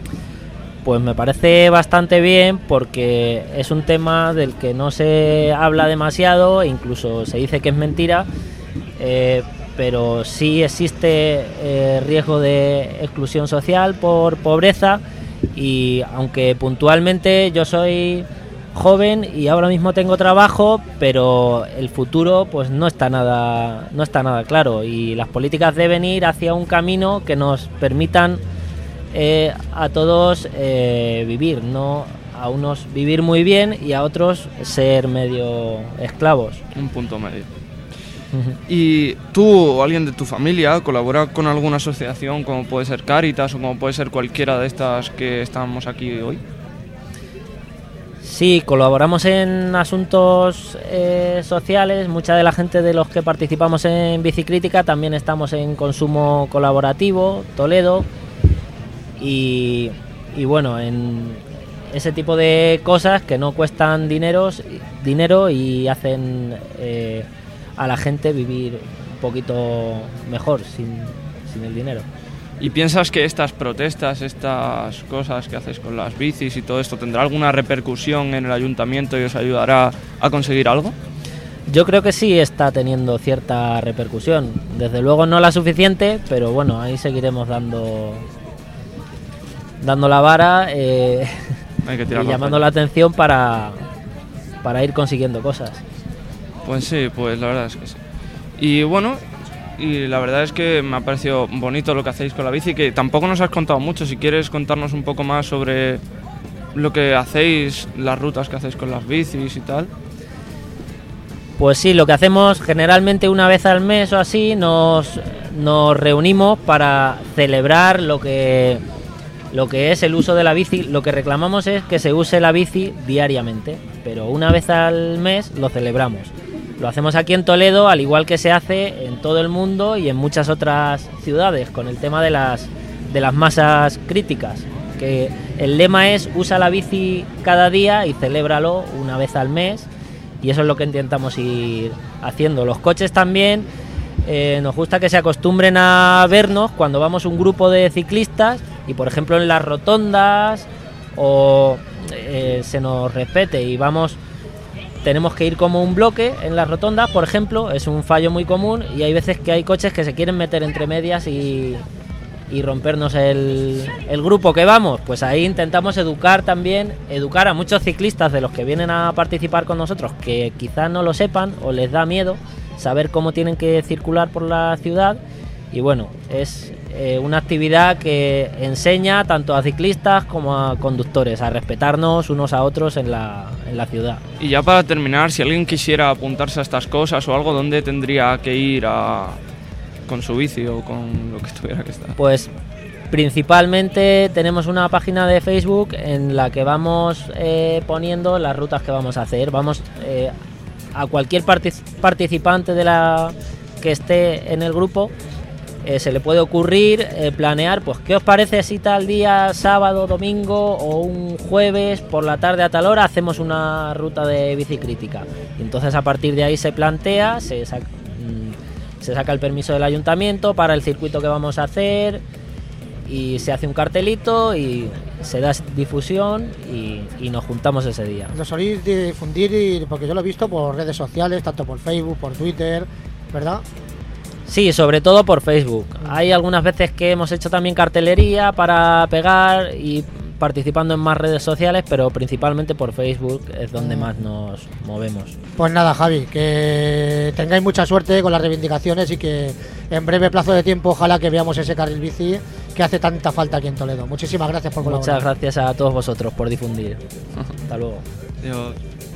Pues me parece bastante bien porque es un tema del que no se habla demasiado, incluso se dice que es mentira, eh, pero sí existe eh, riesgo de exclusión social por pobreza y aunque puntualmente yo soy... joven y ahora mismo tengo trabajo, pero el futuro pues no está nada no está nada claro y las políticas deben ir hacia un camino que nos permitan eh, a todos eh, vivir, no a unos vivir muy bien y a otros ser medio esclavos. Un punto medio. Uh-huh. ¿Y tú o alguien de tu familia colabora con alguna asociación como puede ser Cáritas o como puede ser cualquiera de estas que estamos aquí hoy? Sí, colaboramos en asuntos eh, sociales, mucha de la gente de los que participamos en Bicicrítica también estamos en Consumo Colaborativo, Toledo, y, y bueno, en ese tipo de cosas que no cuestan dineros, dinero y hacen eh, a la gente vivir un poquito mejor sin, sin el dinero. ¿Y piensas que estas protestas, estas cosas que hacéis con las bicis y todo esto, tendrá alguna repercusión en el ayuntamiento y os ayudará a conseguir algo? Yo creo que sí está teniendo cierta repercusión. Desde luego no la suficiente, pero bueno, ahí seguiremos dando dando la vara eh, Hay que y llamando la atención para, para ir consiguiendo cosas. Pues sí, pues la verdad es que sí. Y bueno... y la verdad es que me ha parecido bonito lo que hacéis con la bici, que tampoco nos has contado mucho. Si quieres contarnos un poco más sobre lo que hacéis, las rutas que hacéis con las bicis y tal. Pues sí, lo que hacemos generalmente una vez al mes o así, nos, nos reunimos para celebrar lo que, lo que es el uso de la bici. Lo que reclamamos es que se use la bici diariamente, pero una vez al mes lo celebramos. Lo hacemos aquí en Toledo, al igual que se hace en todo el mundo y en muchas otras ciudades, con el tema de las, de las masas críticas, que el lema es usa la bici cada día y celébralo una vez al mes, y eso es lo que intentamos ir haciendo. Los coches también eh, nos gusta que se acostumbren a vernos cuando vamos un grupo de ciclistas y, por ejemplo, en las rotondas o eh, se nos respete y vamos, tenemos que ir como un bloque en las rotondas, por ejemplo, es un fallo muy común y hay veces que hay coches que se quieren meter entre medias y, y rompernos el, el grupo que vamos. Pues ahí intentamos educar también, educar a muchos ciclistas de los que vienen a participar con nosotros que quizás no lo sepan o les da miedo saber cómo tienen que circular por la ciudad. Y bueno, es eh, una actividad que enseña tanto a ciclistas como a conductores a respetarnos unos a otros en la, en la ciudad. Y ya para terminar, si alguien quisiera apuntarse a estas cosas o algo, ¿dónde tendría que ir a, con su bici o con lo que tuviera que estar? Pues principalmente tenemos una página de Facebook en la que vamos eh, poniendo las rutas que vamos a hacer. Vamos eh, a cualquier partic- participante de la que esté en el grupo. Eh, se le puede ocurrir eh, planear, pues qué os parece si tal día, sábado, domingo o un jueves por la tarde a tal hora hacemos una ruta de bicicrítica. Y entonces a partir de ahí se plantea, se saca, mmm, se saca el permiso del ayuntamiento para el circuito que vamos a hacer y se hace un cartelito y se da difusión y, y nos juntamos ese día. Lo soléis difundir y, porque yo lo he visto por redes sociales, tanto por Facebook, por Twitter, ¿verdad? Sí, sobre todo por Facebook. Hay algunas veces que hemos hecho también cartelería para pegar y participando en más redes sociales, pero principalmente por Facebook es donde más nos movemos. Pues nada, Javi, que tengáis mucha suerte con las reivindicaciones y que en breve plazo de tiempo ojalá que veamos ese carril bici que hace tanta falta aquí en Toledo. Muchísimas gracias por colaborar. Muchas gracias a todos vosotros por difundir. Hasta luego. Adiós.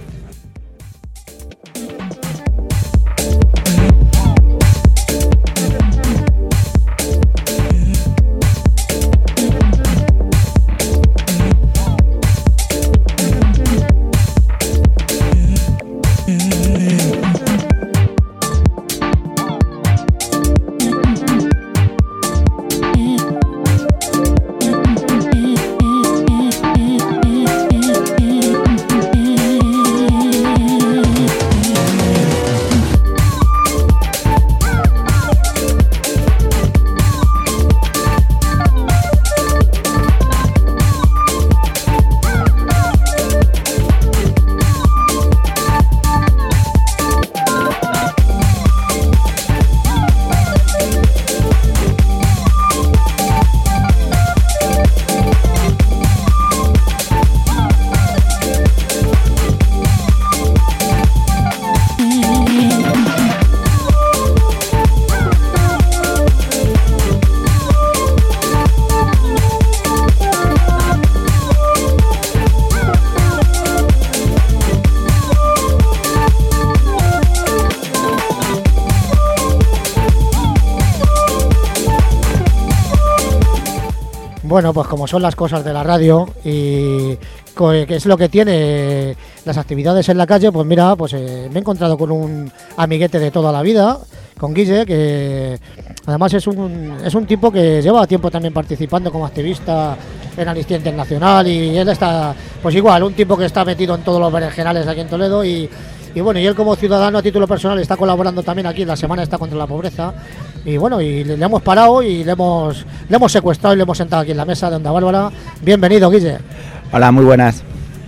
Bueno, pues como son las cosas de la radio y que es lo que tiene las actividades en la calle, pues mira, pues eh, me he encontrado con un amiguete de toda la vida, con Guille, que además es un, es un tipo que lleva tiempo también participando como activista en Amnistía Internacional y él está, pues igual, un tipo que está metido en todos los berenjenales aquí en Toledo y, y bueno, y él como ciudadano a título personal está colaborando también aquí en la Semana está contra la Pobreza y bueno, y le, le hemos parado y le hemos, le hemos secuestrado y le hemos sentado aquí en la mesa de Onda Bárbara. Bienvenido, Guille. Hola, muy buenas.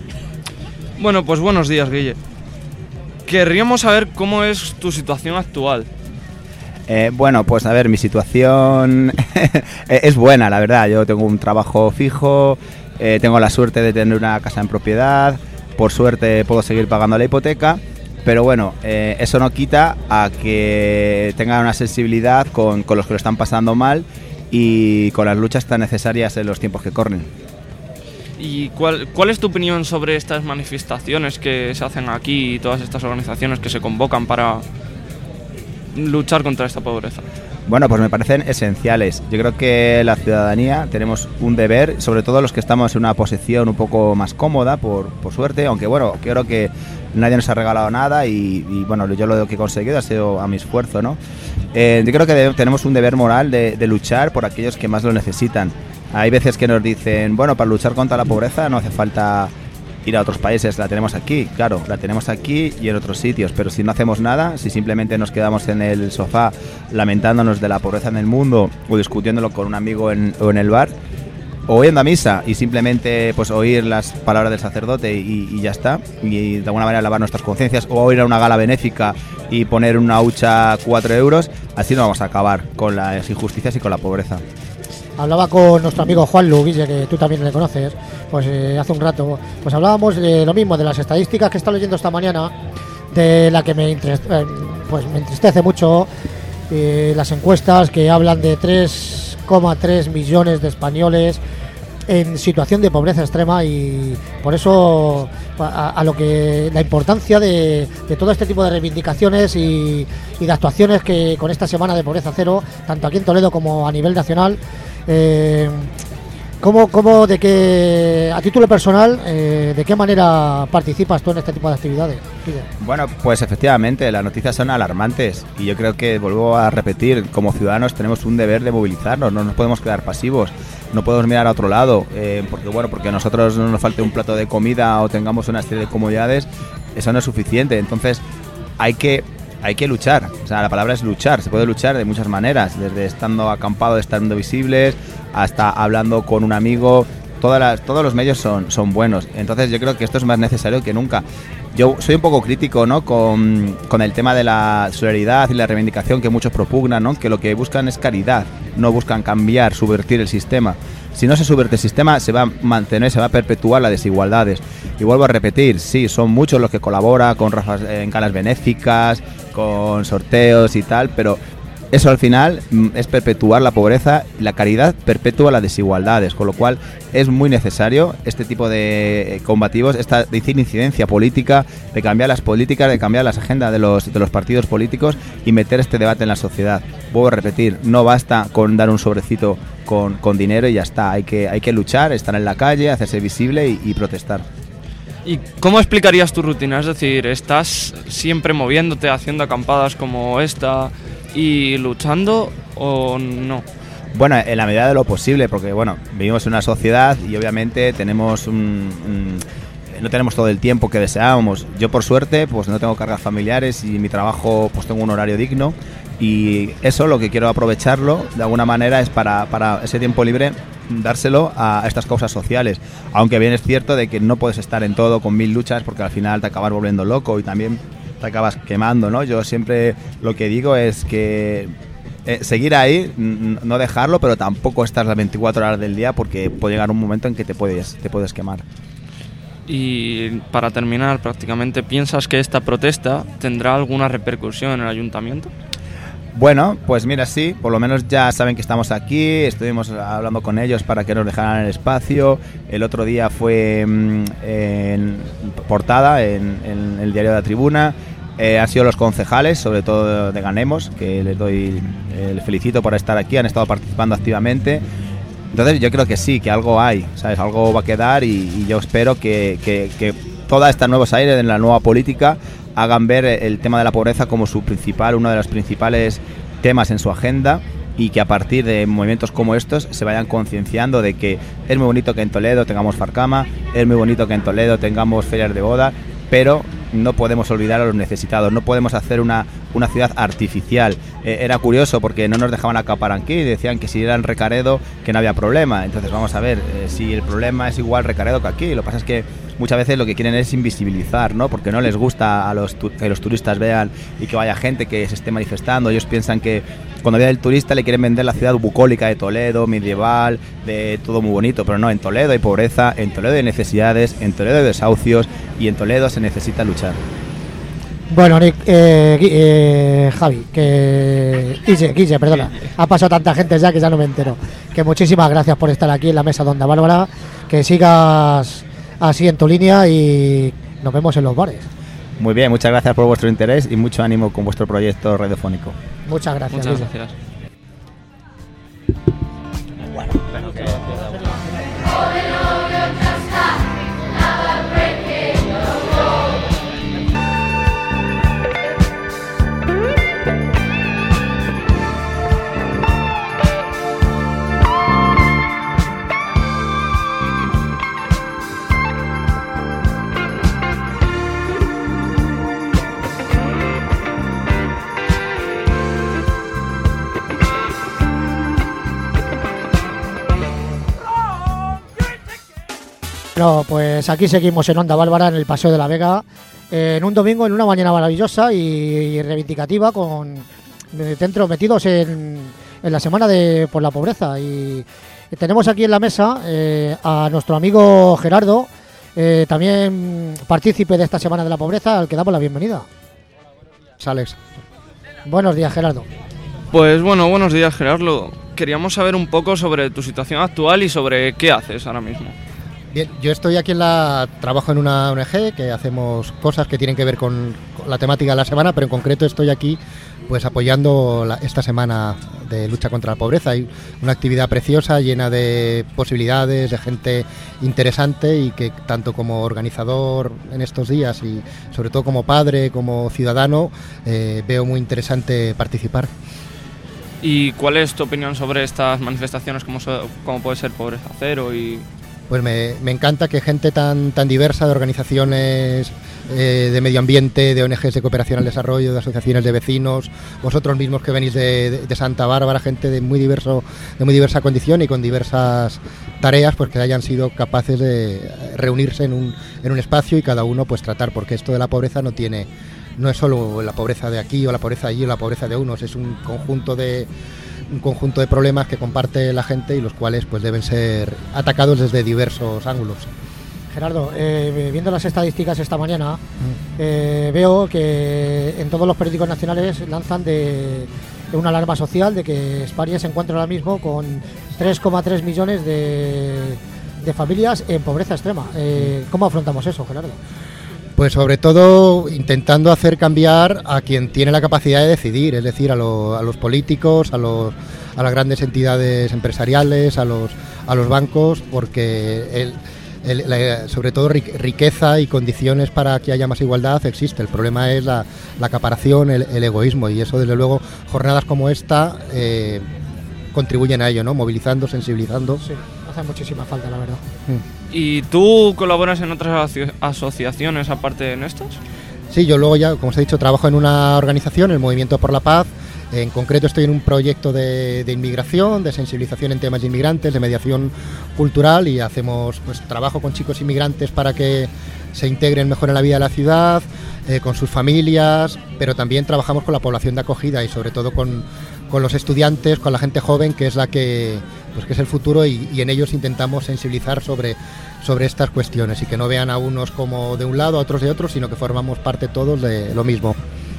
Bueno, pues buenos días, Guille. Querríamos saber cómo es tu situación actual. Eh, bueno, pues a ver, mi situación es buena, la verdad. Yo tengo un trabajo fijo, eh, tengo la suerte de tener una casa en propiedad, por suerte puedo seguir pagando la hipoteca, pero bueno, eh, eso no quita a que tenga una sensibilidad con, con los que lo están pasando mal y con las luchas tan necesarias en los tiempos que corren. ¿Y cuál, cuál es tu opinión sobre estas manifestaciones que se hacen aquí y todas estas organizaciones que se convocan para luchar contra esta pobreza? Bueno, pues me parecen esenciales. Yo creo que la ciudadanía tenemos un deber, sobre todo los que estamos en una posición un poco más cómoda, por, por suerte, aunque bueno, creo que nadie nos ha regalado nada y, y bueno, yo lo que he conseguido ha sido a mi esfuerzo, ¿no? Eh, yo creo que de, tenemos un deber moral de, de luchar por aquellos que más lo necesitan. Hay veces que nos dicen, bueno, para luchar contra la pobreza no hace falta ir a otros países. La tenemos aquí, claro, la tenemos aquí y en otros sitios, pero si no hacemos nada, si simplemente nos quedamos en el sofá lamentándonos de la pobreza en el mundo o discutiéndolo con un amigo en, o en el bar, o yendo a misa y simplemente pues oír las palabras del sacerdote y, y ya está, y de alguna manera lavar nuestras conciencias, o ir a una gala benéfica y poner una hucha cuatro euros, así no vamos a acabar con las injusticias y con la pobreza. Hablaba con nuestro amigo Juan Lu, Guille, que tú también le conoces, pues eh, hace un rato, pues hablábamos de lo mismo, de las estadísticas que he estado leyendo esta mañana, de la que me, entrist- eh, pues me entristece mucho, eh, las encuestas que hablan de tres coma tres millones de españoles en situación de pobreza extrema, y por eso a, a lo que la importancia de, de todo este tipo de reivindicaciones y, y de actuaciones que con esta semana de pobreza cero, tanto aquí en Toledo como a nivel nacional. Eh, ¿cómo, cómo, de qué, a título personal, eh, de qué manera participas tú en este tipo de actividades? Bueno, pues efectivamente, las noticias son alarmantes y yo creo que, vuelvo a repetir, como ciudadanos tenemos un deber de movilizarnos, no nos podemos quedar pasivos, no podemos mirar a otro lado, eh, porque bueno, porque a nosotros no nos falte un plato de comida o tengamos una serie de comodidades, eso no es suficiente, entonces hay que Hay que luchar, o sea, la palabra es luchar, se puede luchar de muchas maneras, desde estando acampado, estando visibles, hasta hablando con un amigo, todas las, todos los medios son, son buenos, entonces yo creo que esto es más necesario que nunca. Yo soy un poco crítico, ¿no?, con, con el tema de la solidaridad y la reivindicación que muchos propugnan, ¿no?, que lo que buscan es caridad, no buscan cambiar, subvertir el sistema. Si no se subvierte el sistema, se va a mantener, se va a perpetuar las desigualdades. Y vuelvo a repetir, sí, son muchos los que colaboran con rafas en galas benéficas, con sorteos y tal, pero eso al final es perpetuar la pobreza, la caridad perpetúa las desigualdades, con lo cual es muy necesario este tipo de combativos, esta de incidencia política, de cambiar las políticas, de cambiar las agendas de los, de los partidos políticos y meter este debate en la sociedad. Vuelvo a repetir, no basta con dar un sobrecito con, con dinero y ya está, hay que, hay que luchar, estar en la calle, hacerse visible y, y protestar. ¿Y cómo explicarías tu rutina? Es decir, ¿estás siempre moviéndote, haciendo acampadas como esta y luchando o no? Bueno, en la medida de lo posible, porque bueno, vivimos en una sociedad y obviamente tenemos un, un, no tenemos todo el tiempo que deseábamos. Yo por suerte pues no tengo cargas familiares y mi trabajo pues tengo un horario digno, y eso lo que quiero aprovecharlo de alguna manera es para, para ese tiempo libre dárselo a estas causas sociales, aunque bien es cierto de que no puedes estar en todo con mil luchas porque al final te acabas volviendo loco y también te acabas quemando, ¿no? Yo siempre lo que digo es que eh, seguir ahí, n- no dejarlo, pero tampoco estar las veinticuatro horas del día porque puede llegar un momento en que te puedes, te puedes quemar. Y para terminar, prácticamente, ¿piensas que esta protesta tendrá alguna repercusión en el ayuntamiento? Bueno, pues mira, sí, por lo menos ya saben que estamos aquí, estuvimos hablando con ellos para que nos dejaran el espacio, el otro día fue mmm, en portada en, en el diario de la Tribuna, eh, han sido los concejales, sobre todo de Ganemos, que les doy, eh, les felicito por estar aquí, han estado participando activamente, entonces yo creo que sí, que algo hay, ¿sabes? Algo va a quedar y, y yo espero que, que, que toda esta nuevos aires en la nueva política hagan ver el tema de la pobreza como su principal, uno de los principales temas en su agenda, y que a partir de movimientos como estos se vayan concienciando de que es muy bonito que en Toledo tengamos Farcama, es muy bonito que en Toledo tengamos ferias de boda, pero no podemos olvidar a los necesitados, no podemos hacer una, una ciudad artificial. Eh, era curioso porque no nos dejaban acaparar aquí, decían que si era en Recaredo que no había problema, entonces vamos a ver, eh, si el problema es igual Recaredo que aquí, lo que pasa es que muchas veces lo que quieren es invisibilizar, ¿no? Porque no les gusta a los tu- que los turistas vean y que vaya gente que se esté manifestando. Ellos piensan que cuando viene el turista le quieren vender la ciudad bucólica de Toledo, medieval, de todo muy bonito, pero no, en Toledo hay pobreza, en Toledo hay necesidades, en Toledo hay desahucios y en Toledo se necesita luchar. Bueno, Nick, eh, Gui- eh, Javi, que Guille, Guille, perdona, ha pasado tanta gente ya que ya no me entero. Que muchísimas gracias por estar aquí en la mesa de Onda Bárbara, que sigas así en tu línea y nos vemos en los bares. Muy bien, muchas gracias por vuestro interés y mucho ánimo con vuestro proyecto radiofónico. Muchas gracias. Muchas Guille. gracias. Bueno, pues aquí seguimos en Onda Bárbara, en el Paseo de la Vega, eh, en un domingo, en una mañana maravillosa y, y reivindicativa, con dentro metidos en, en la semana de por la pobreza. Y, y tenemos aquí en la mesa eh, a nuestro amigo Gerardo, eh, también partícipe de esta semana de la pobreza, al que damos la bienvenida. Alex. Buenos días, Gerardo. Pues bueno, buenos días, Gerardo. Queríamos saber un poco sobre tu situación actual y sobre qué haces ahora mismo. Bien, yo estoy aquí en la... trabajo en una O N G que hacemos cosas que tienen que ver con, con la temática de la semana, pero en concreto estoy aquí pues apoyando la, esta semana de lucha contra la pobreza. Hay una actividad preciosa, llena de posibilidades, de gente interesante, y que tanto como organizador en estos días y sobre todo como padre, como ciudadano, eh, veo muy interesante participar. ¿Y cuál es tu opinión sobre estas manifestaciones como, so, como puede ser Pobreza Cero? Y Pues me, me encanta que gente tan, tan diversa, de organizaciones eh, de medio ambiente, de O N Ges de cooperación al desarrollo, de asociaciones de vecinos, vosotros mismos que venís de, de, de Santa Bárbara, gente de muy diverso, de muy diversa condición y con diversas tareas, pues que hayan sido capaces de reunirse en un, en un espacio y cada uno pues tratar, porque esto de la pobreza no tiene, no es solo la pobreza de aquí o la pobreza de allí o la pobreza de unos, es un conjunto de un conjunto de problemas que comparte la gente y los cuales pues deben ser atacados desde diversos ángulos. Gerardo, eh, viendo las estadísticas esta mañana, mm. eh, veo que en todos los periódicos nacionales lanzan de, de una alarma social de que España se encuentra ahora mismo con tres coma tres millones de, de familias en pobreza extrema. Eh, ¿Cómo afrontamos eso, Gerardo? Pues sobre todo intentando hacer cambiar a quien tiene la capacidad de decidir, es decir, a, lo, a los políticos, a, los, a las grandes entidades empresariales, a los, a los bancos, porque el, el, la, sobre todo riqueza y condiciones para que haya más igualdad existe. El problema es la, la acaparación, el, el egoísmo, y eso desde luego jornadas como esta eh, contribuyen a ello, ¿no? Movilizando, sensibilizando. Sí, hace muchísima falta, la verdad. Mm. ¿Y tú colaboras en otras aso- asociaciones aparte de estas? Sí, yo luego ya, como os he dicho, trabajo en una organización, el Movimiento por la Paz. En concreto estoy en un proyecto de, de inmigración, de sensibilización en temas de inmigrantes, de mediación cultural, y hacemos pues trabajo con chicos inmigrantes para que se integren mejor en la vida de la ciudad, eh, con sus familias, pero también trabajamos con la población de acogida y sobre todo con, con los estudiantes, con la gente joven, que es la que pues que es el futuro, y, y en ellos intentamos sensibilizar sobre, sobre estas cuestiones y que no vean a unos como de un lado, a otros de otro, sino que formamos parte todos de lo mismo.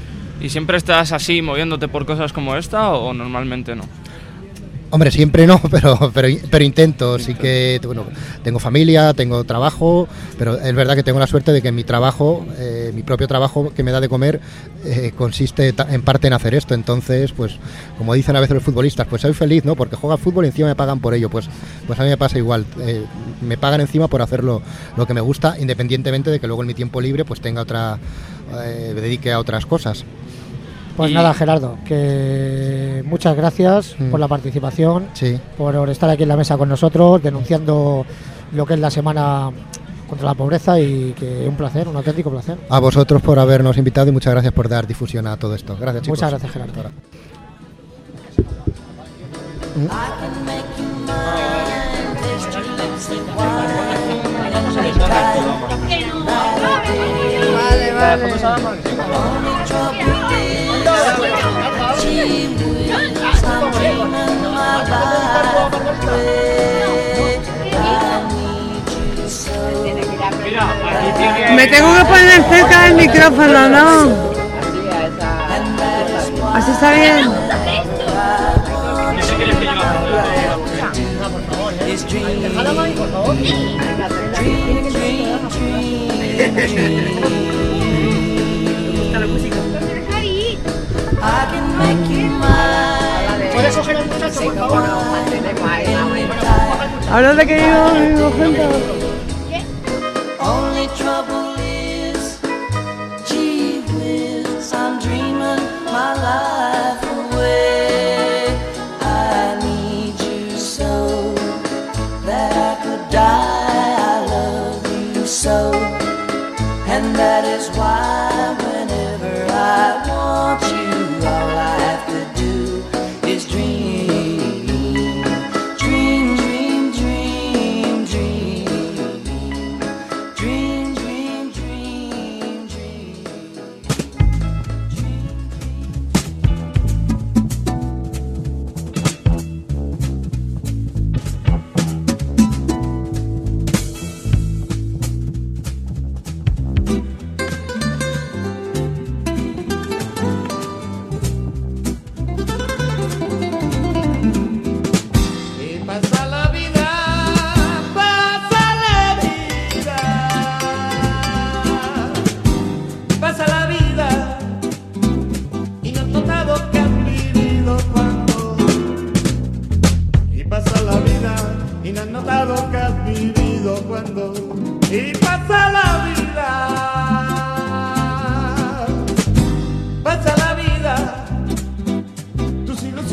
¿Y siempre estás así moviéndote por cosas como esta o normalmente no? Hombre, siempre no, pero, pero, pero intento. Sí que bueno, tengo familia, tengo trabajo, pero es verdad que tengo la suerte de que mi trabajo, eh, mi propio trabajo que me da de comer, eh, consiste en parte en hacer esto. Entonces, pues como dicen a veces los futbolistas, pues soy feliz, ¿no? Porque juego al fútbol y encima me pagan por ello. Pues, pues a mí me pasa igual. Eh, me pagan encima por hacerlo lo que me gusta, independientemente de que luego en mi tiempo libre pues tenga otra, eh, me dedique a otras cosas. Pues y... nada, Gerardo, que muchas gracias mm. por la participación, sí. por estar aquí en la mesa con nosotros, denunciando lo que es la semana contra la pobreza, y que un placer, un auténtico placer. A vosotros por habernos invitado y muchas gracias por dar difusión a todo esto. Gracias, chicos. Muchas gracias, Gerardo. Vale, vale. Me tengo que poner cerca del micrófono, ¿no? Así está bien. ¿Puedes coger al muchacho, por favor? Habla de que yo vivo gente. Only trouble is, gee whiz, I'm dreaming my life away. I need you so that I could die. I love you so, and that is why whenever I want you, all I have to do is dream, dream, dream, dream, dream.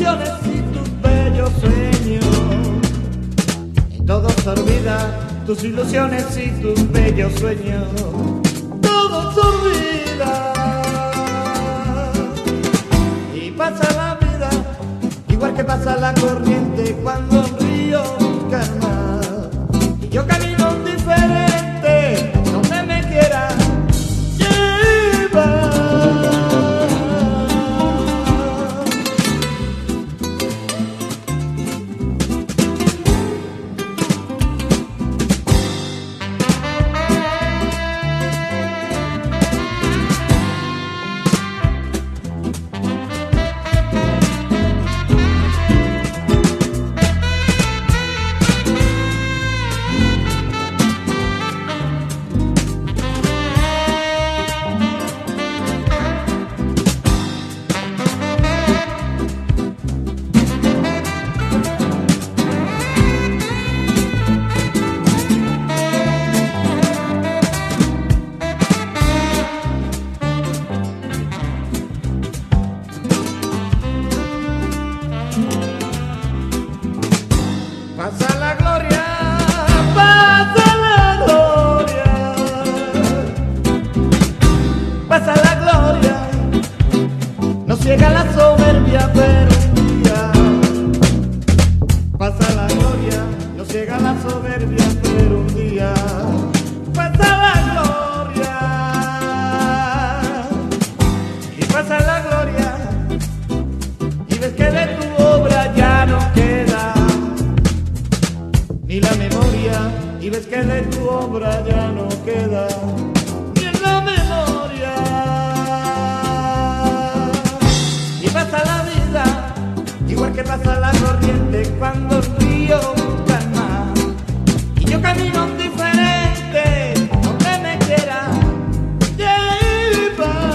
ilusiones y tus bellos sueños. Y todo se olvida, tus ilusiones y tus bellos sueños. Todo se olvida. Y pasa la vida, igual que pasa la corriente cuando el río calma. Y yo camino diferente, donde me quiera llevar. Pasa la gloria, pasa la gloria, pasa la gloria, no ciega la soberbia, pero un día. Pasa la gloria, no ciega la soberbia, pero un día. Pasa la gloria, y pasa la gloria, y ves que de tu obra ya no queda ni la memoria, y ves que de tu obra ya no queda ni en la memoria. Y pasa la vida, igual que pasa la corriente cuando el río calma. Y yo camino diferente, donde me quiera llevar.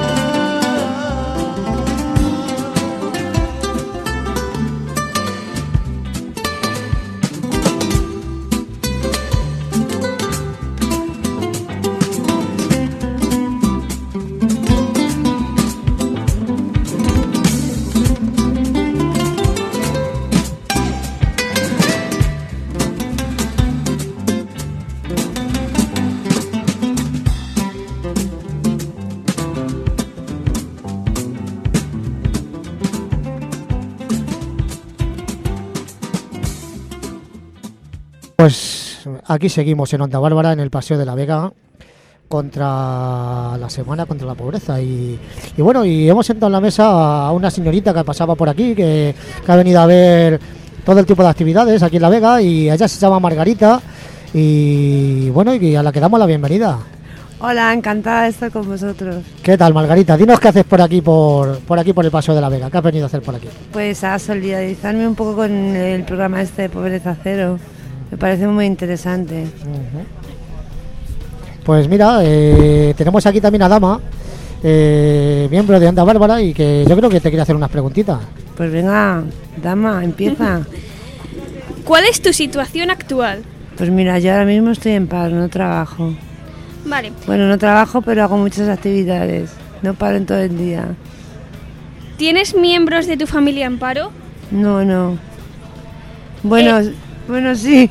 Pues aquí seguimos en Onda Bárbara, en el Paseo de la Vega, contra la semana contra la pobreza. Y, y bueno, y hemos sentado en la mesa a una señorita que pasaba por aquí, que, que ha venido a ver todo el tipo de actividades aquí en la Vega, y ella se llama Margarita, y bueno, y a la que damos la bienvenida. Hola, encantada de estar con vosotros. ¿Qué tal, Margarita? Dinos qué haces por aquí, por, por aquí, por el Paseo de la Vega. ¿Qué has venido a hacer por aquí? Pues a solidarizarme un poco con el programa este de Pobreza Cero. Me parece muy interesante. Uh-huh. Pues mira, eh, tenemos aquí también a Dama, eh, miembro de Onda Bárbara, y que yo creo que te quiere hacer unas preguntitas. Pues venga, Dama, empieza. ¿Cuál es tu situación actual? Pues mira, yo ahora mismo estoy en paro, no trabajo. Vale. Bueno, no trabajo, pero hago muchas actividades. No paro en todo el día. ¿Tienes miembros de tu familia en paro? No, no. Bueno, Eh. bueno, sí.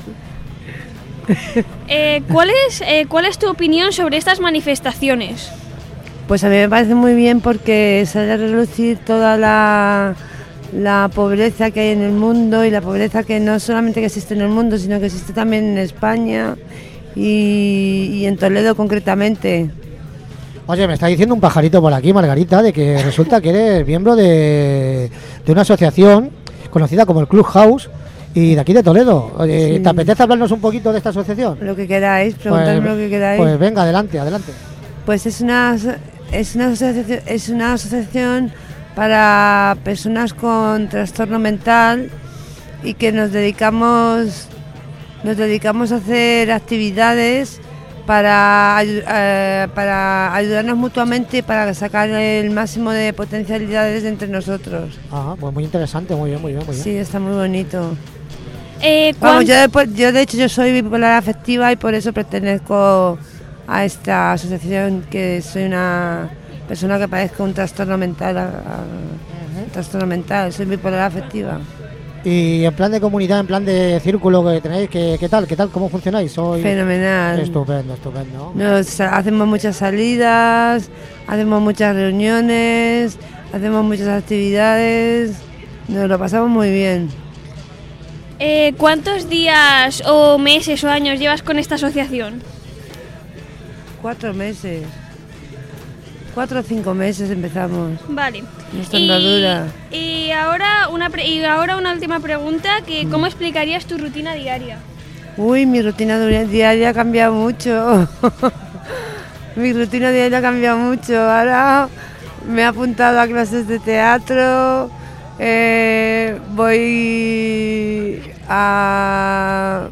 Eh, ¿cuál es, eh, ¿Cuál es tu opinión sobre estas manifestaciones? Pues a mí me parece muy bien porque sale a relucir toda la, la pobreza que hay en el mundo, y la pobreza que no solamente que existe en el mundo, sino que existe también en España y, y en Toledo concretamente. Oye, me está diciendo un pajarito por aquí, Margarita, de que resulta que eres miembro de, de una asociación conocida como el Clubhouse, y de aquí de Toledo. Oye, Sí. ¿te apetece hablarnos un poquito de esta asociación? Lo que queráis, preguntadme Pues- lo que queráis. Pues venga, adelante, adelante. Pues es una aso- es una asociación, es una asociación para personas con trastorno mental, y que nos dedicamos nos dedicamos a hacer actividades para ayu- eh, para ayudarnos mutuamente, para sacar el máximo de potencialidades de entre nosotros. Ah, pues muy interesante, muy bien, muy bien, muy bien. Sí, está muy bonito. Eh, Vamos, ¿cuán- yo, de- yo de hecho yo soy bipolar afectiva, y por eso pertenezco a esta asociación, que soy una persona que padezca un trastorno mental, a, a, uh-huh. un trastorno mental, soy bipolar afectiva. Y en plan de comunidad, en plan de círculo que tenéis, ¿qué, qué tal? ¿Qué tal? ¿Cómo funcionáis? Soy... Fenomenal. Estupendo, estupendo. Nos hacemos muchas salidas, hacemos muchas reuniones, hacemos muchas actividades, nos lo pasamos muy bien. Eh, ¿Cuántos días o meses o años llevas con esta asociación? Cuatro meses. Cuatro o cinco meses empezamos. Vale. Nuestra andadura. Y, y, ahora una pre- y ahora una última pregunta, que ¿cómo explicarías tu rutina diaria? Uy, mi rutina diaria ha cambiado mucho. Mi rutina diaria ha cambiado mucho. Ahora me he apuntado a clases de teatro, eh, voy a...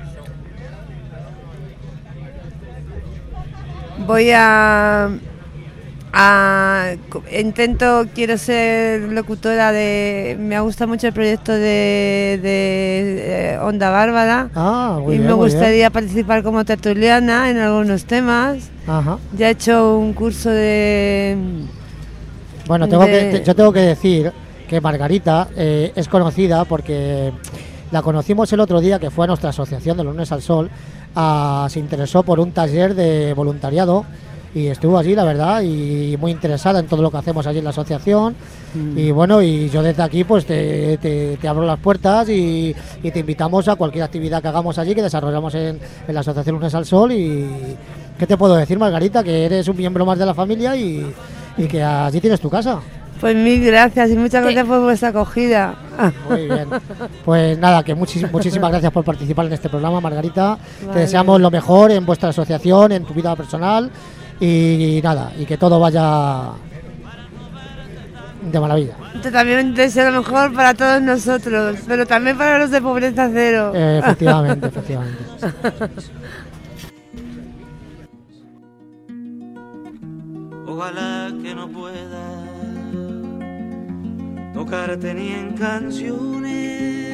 Voy a... a intento, quiero ser locutora de... Me gusta mucho el proyecto de, de, de Onda Bárbara. Ah, muy y bien, me muy gustaría bien. participar como tertuliana en algunos temas. Ajá. Ya he hecho un curso de... Bueno, tengo de- que, te- yo tengo que decir que Margarita eh, es conocida porque la conocimos el otro día, que fue a nuestra asociación de Lunes al Sol, a- se interesó por un taller de voluntariado y estuvo allí, la verdad, y muy interesada en todo lo que hacemos allí en la asociación. Mm. Y bueno, y yo desde aquí pues te, te, te abro las puertas y, y te invitamos a cualquier actividad que hagamos allí, que desarrollamos en, en la asociación Lunes al Sol. Y ¿qué te puedo decir, Margarita? Que eres un miembro más de la familia y, y que allí tienes tu casa. Pues mil gracias y muchas gracias por vuestra acogida. Muy bien. Pues nada, que muchis- muchísimas gracias por participar en este programa, Margarita. Te Vale. deseamos lo mejor en vuestra asociación, en tu vida personal y, nada, y que todo vaya de maravilla. Yo también deseo lo mejor para todos nosotros, pero también para los de Pobreza Cero. Eh, efectivamente, efectivamente. Ojalá que no pueda tocarte ni en canciones.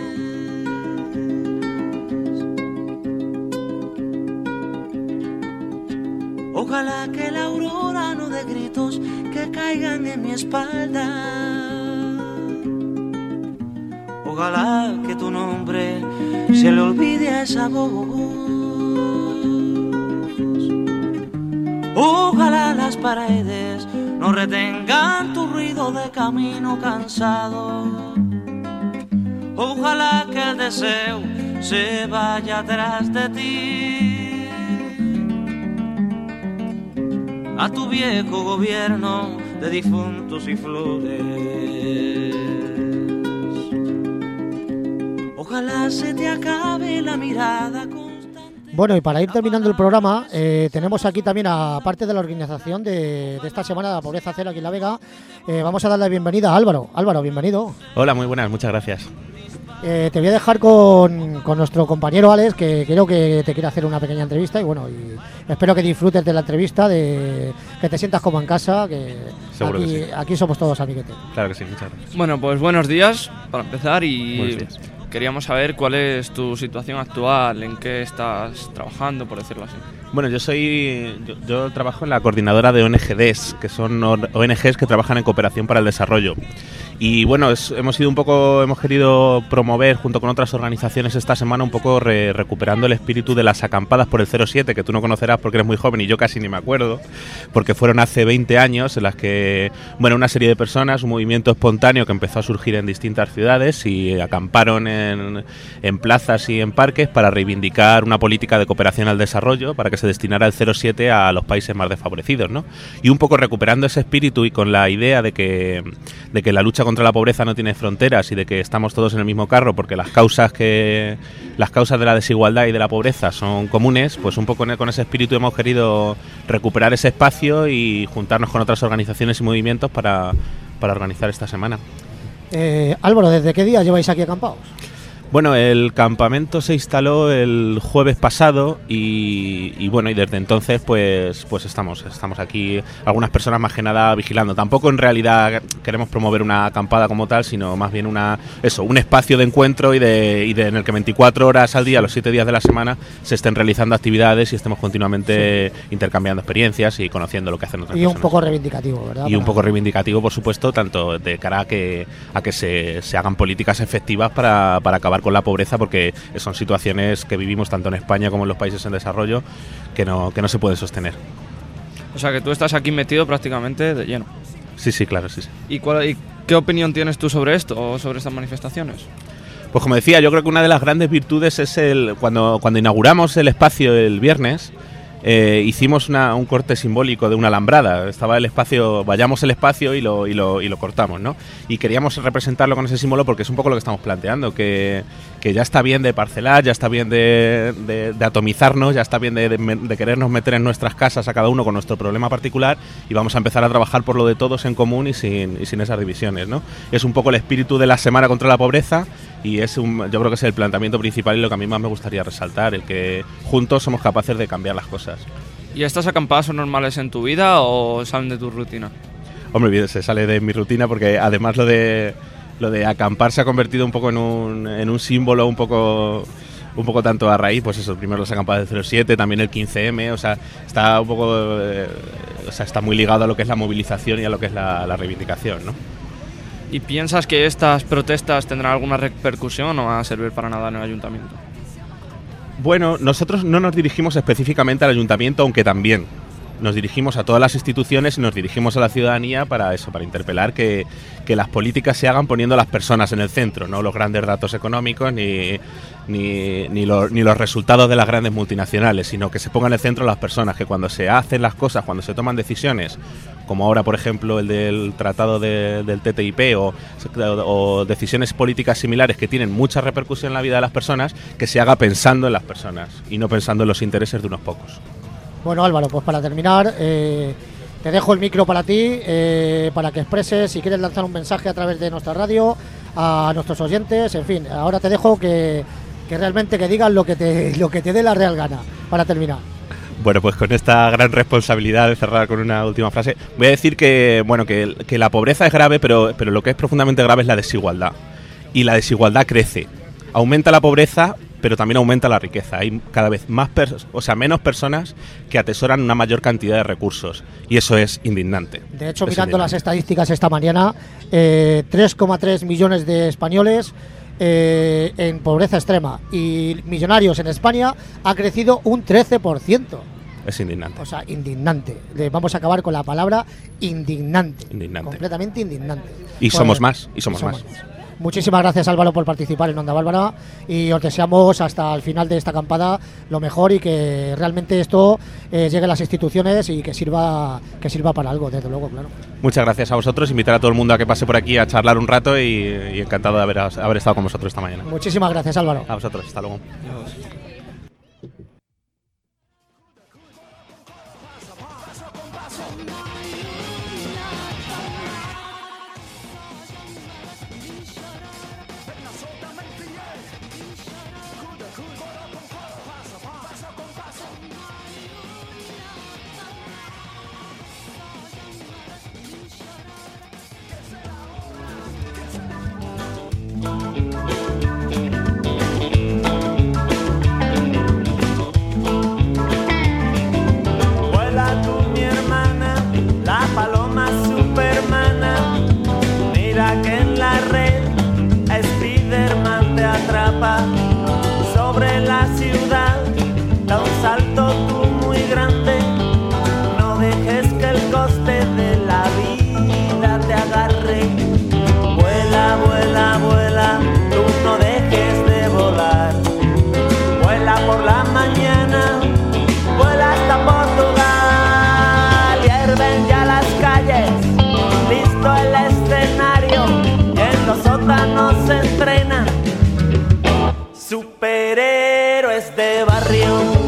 Ojalá que la aurora no dé gritos que caigan en mi espalda. Ojalá que tu nombre se le olvide a esa voz. Ojalá las paredes no retengan tu ruido de camino cansado. Ojalá que el deseo se vaya atrás de ti. A tu viejo gobierno de difuntos y flores. Ojalá se te acabe la mirada con... Bueno, y para ir terminando el programa, eh, tenemos aquí también, aparte de la organización de, de esta semana de la Pobreza Cero aquí en La Vega, eh, vamos a darle la bienvenida a Álvaro. Álvaro, bienvenido. Hola, muy buenas, muchas gracias. Eh, te voy a dejar con, con nuestro compañero Alex, que creo que te quiere hacer una pequeña entrevista y bueno, y espero que disfrutes de la entrevista, de que te sientas como en casa, que Seguro aquí, que sí. aquí somos todos amiguetes. Claro que sí, muchas gracias. Bueno, pues buenos días para empezar y Buenos días. queríamos saber cuál es tu situación actual, en qué estás trabajando, por decirlo así. Bueno, yo soy yo, yo trabajo en la coordinadora de O N G Ds, que son O N Gs que trabajan en cooperación para el desarrollo. Y bueno, es- hemos ido un poco, hemos querido promover junto con otras organizaciones esta semana un poco re- recuperando el espíritu de las acampadas por el cero siete, que tú no conocerás porque eres muy joven y yo casi ni me acuerdo, porque fueron hace veinte años en las que, bueno, una serie de personas, un movimiento espontáneo que empezó a surgir en distintas ciudades y acamparon en, en plazas y en parques para reivindicar una política de cooperación al desarrollo, para que se destinara el cero siete a los países más desfavorecidos, ¿no? Y un poco recuperando ese espíritu y con la idea de que, de que la lucha contra la pobreza no tiene fronteras y de que estamos todos en el mismo carro porque las causas que las causas de la desigualdad y de la pobreza son comunes, pues un poco con ese espíritu hemos querido recuperar ese espacio y juntarnos con otras organizaciones y movimientos para, para organizar esta semana. Eh, Álvaro, ¿desde qué día lleváis aquí acampados? Bueno, el campamento se instaló el jueves pasado y, y bueno, y desde entonces pues pues estamos estamos aquí, algunas personas más que nada vigilando. Tampoco en realidad queremos promover una acampada como tal, sino más bien una eso, un espacio de encuentro y de, y de en el que veinticuatro horas al día, los siete días de la semana, se estén realizando actividades y estemos continuamente sí. intercambiando experiencias y conociendo lo que hacen otras y personas. Y un poco reivindicativo, ¿verdad? Y un poco reivindicativo, por supuesto, tanto de cara a que a que se, se hagan políticas efectivas para, para acabar con la pobreza, porque son situaciones que vivimos tanto en España como en los países en desarrollo que no, que no se pueden sostener. O sea que tú estás aquí metido prácticamente de lleno. Sí, sí, claro, sí, sí. ¿Y, cuál, ¿Y qué opinión tienes tú sobre esto o sobre estas manifestaciones? Pues como decía, yo creo que una de las grandes virtudes es el cuando, cuando inauguramos el espacio el viernes, Eh, hicimos una, un corte simbólico de una alambrada. Estaba el espacio, vayamos el espacio y lo, y lo, y lo cortamos, ¿no? Y queríamos representarlo con ese símbolo porque es un poco lo que estamos planteando, que, que ya está bien de parcelar, ya está bien de, de, de atomizarnos, ya está bien de, de, de querernos meter en nuestras casas a cada uno con nuestro problema particular, y vamos a empezar a trabajar por lo de todos en común y sin, y sin esas divisiones, ¿no? Es un poco el espíritu de la Semana contra la Pobreza y es un, yo creo que es el planteamiento principal y lo que a mí más me gustaría resaltar, el que juntos somos capaces de cambiar las cosas. ¿Y estas acampadas son normales en tu vida o salen de tu rutina? Hombre, bien, se sale de mi rutina porque además lo de lo de acampar se ha convertido un poco en un, en un símbolo un poco un poco tanto a raíz, pues eso, primero las acampadas del cero siete, también el quince eme, o sea, está un poco eh, o sea, está muy ligado a lo que es la movilización y a lo que es la, la reivindicación, ¿no? ¿Y piensas que estas protestas tendrán alguna repercusión o van a servir para nada en el ayuntamiento? Bueno, nosotros no nos dirigimos específicamente al ayuntamiento, aunque también nos dirigimos a todas las instituciones y nos dirigimos a la ciudadanía para eso, para interpelar que, que las políticas se hagan poniendo a las personas en el centro, no los grandes datos económicos ni, ni, ni, los, ni los resultados de las grandes multinacionales, sino que se pongan en el centro las personas, que cuando se hacen las cosas, cuando se toman decisiones, como ahora por ejemplo el del tratado de, del T T I P o, o decisiones políticas similares que tienen mucha repercusión en la vida de las personas, que se haga pensando en las personas y no pensando en los intereses de unos pocos. Bueno, Álvaro, pues para terminar, eh, te dejo el micro para ti, eh, para que expreses, si quieres lanzar un mensaje a través de nuestra radio, a nuestros oyentes, en fin, ahora te dejo que, que realmente que digas lo que te lo que te dé la real gana, para terminar. Bueno, pues con esta gran responsabilidad de cerrar con una última frase, voy a decir que bueno que, que la pobreza es grave, pero, pero lo que es profundamente grave es la desigualdad. Y la desigualdad crece. Aumenta la pobreza, pero también aumenta la riqueza. Hay cada vez más, pers- o sea, menos personas que atesoran una mayor cantidad de recursos. Y eso es indignante. De hecho, es mirando indignante. las estadísticas esta mañana, eh, tres coma tres millones de españoles eh, en pobreza extrema. Y millonarios en España ha crecido un trece por ciento. Es indignante. O sea, indignante. Le vamos a acabar con la palabra indignante. Indignante. Completamente indignante. Y Pues, somos más, y somos, y somos más. más. Muchísimas gracias, Álvaro, por participar en Onda Bárbara, y os deseamos hasta el final de esta acampada lo mejor y que realmente esto eh, llegue a las instituciones y que sirva que sirva para algo, desde luego, claro. Muchas gracias a vosotros, invitar a todo el mundo a que pase por aquí a charlar un rato y, y encantado de haber, haber estado con vosotros esta mañana. Muchísimas gracias, Álvaro. A vosotros, hasta luego. Vuela tú, mi hermana, la paloma supermana. Mira que en la red Spiderman te atrapa. Sobre la ciudad da un salto tú muy grande. No dejes que el coste de la vida te agarre. Vuela, vuela, vuela, tú no dejes de volar. Vuela por la mañana, vuela hasta Portugal. Hierven ya las calles, listo el escenario, y en los sótanos se entrenan superhéroes de barrio.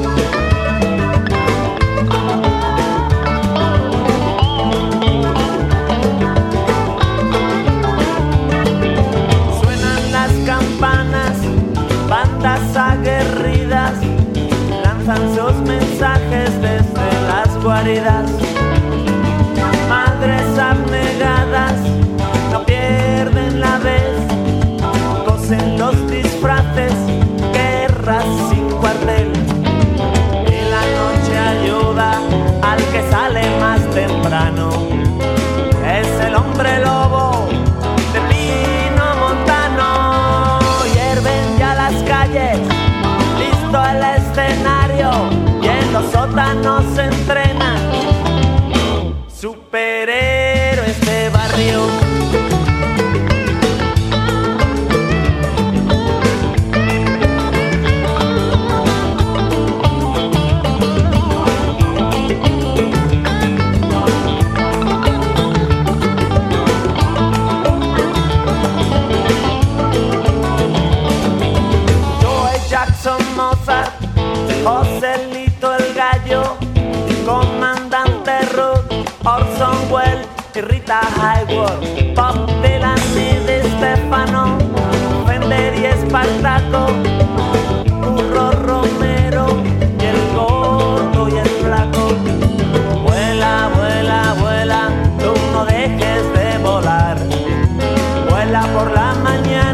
vuela por la mañana.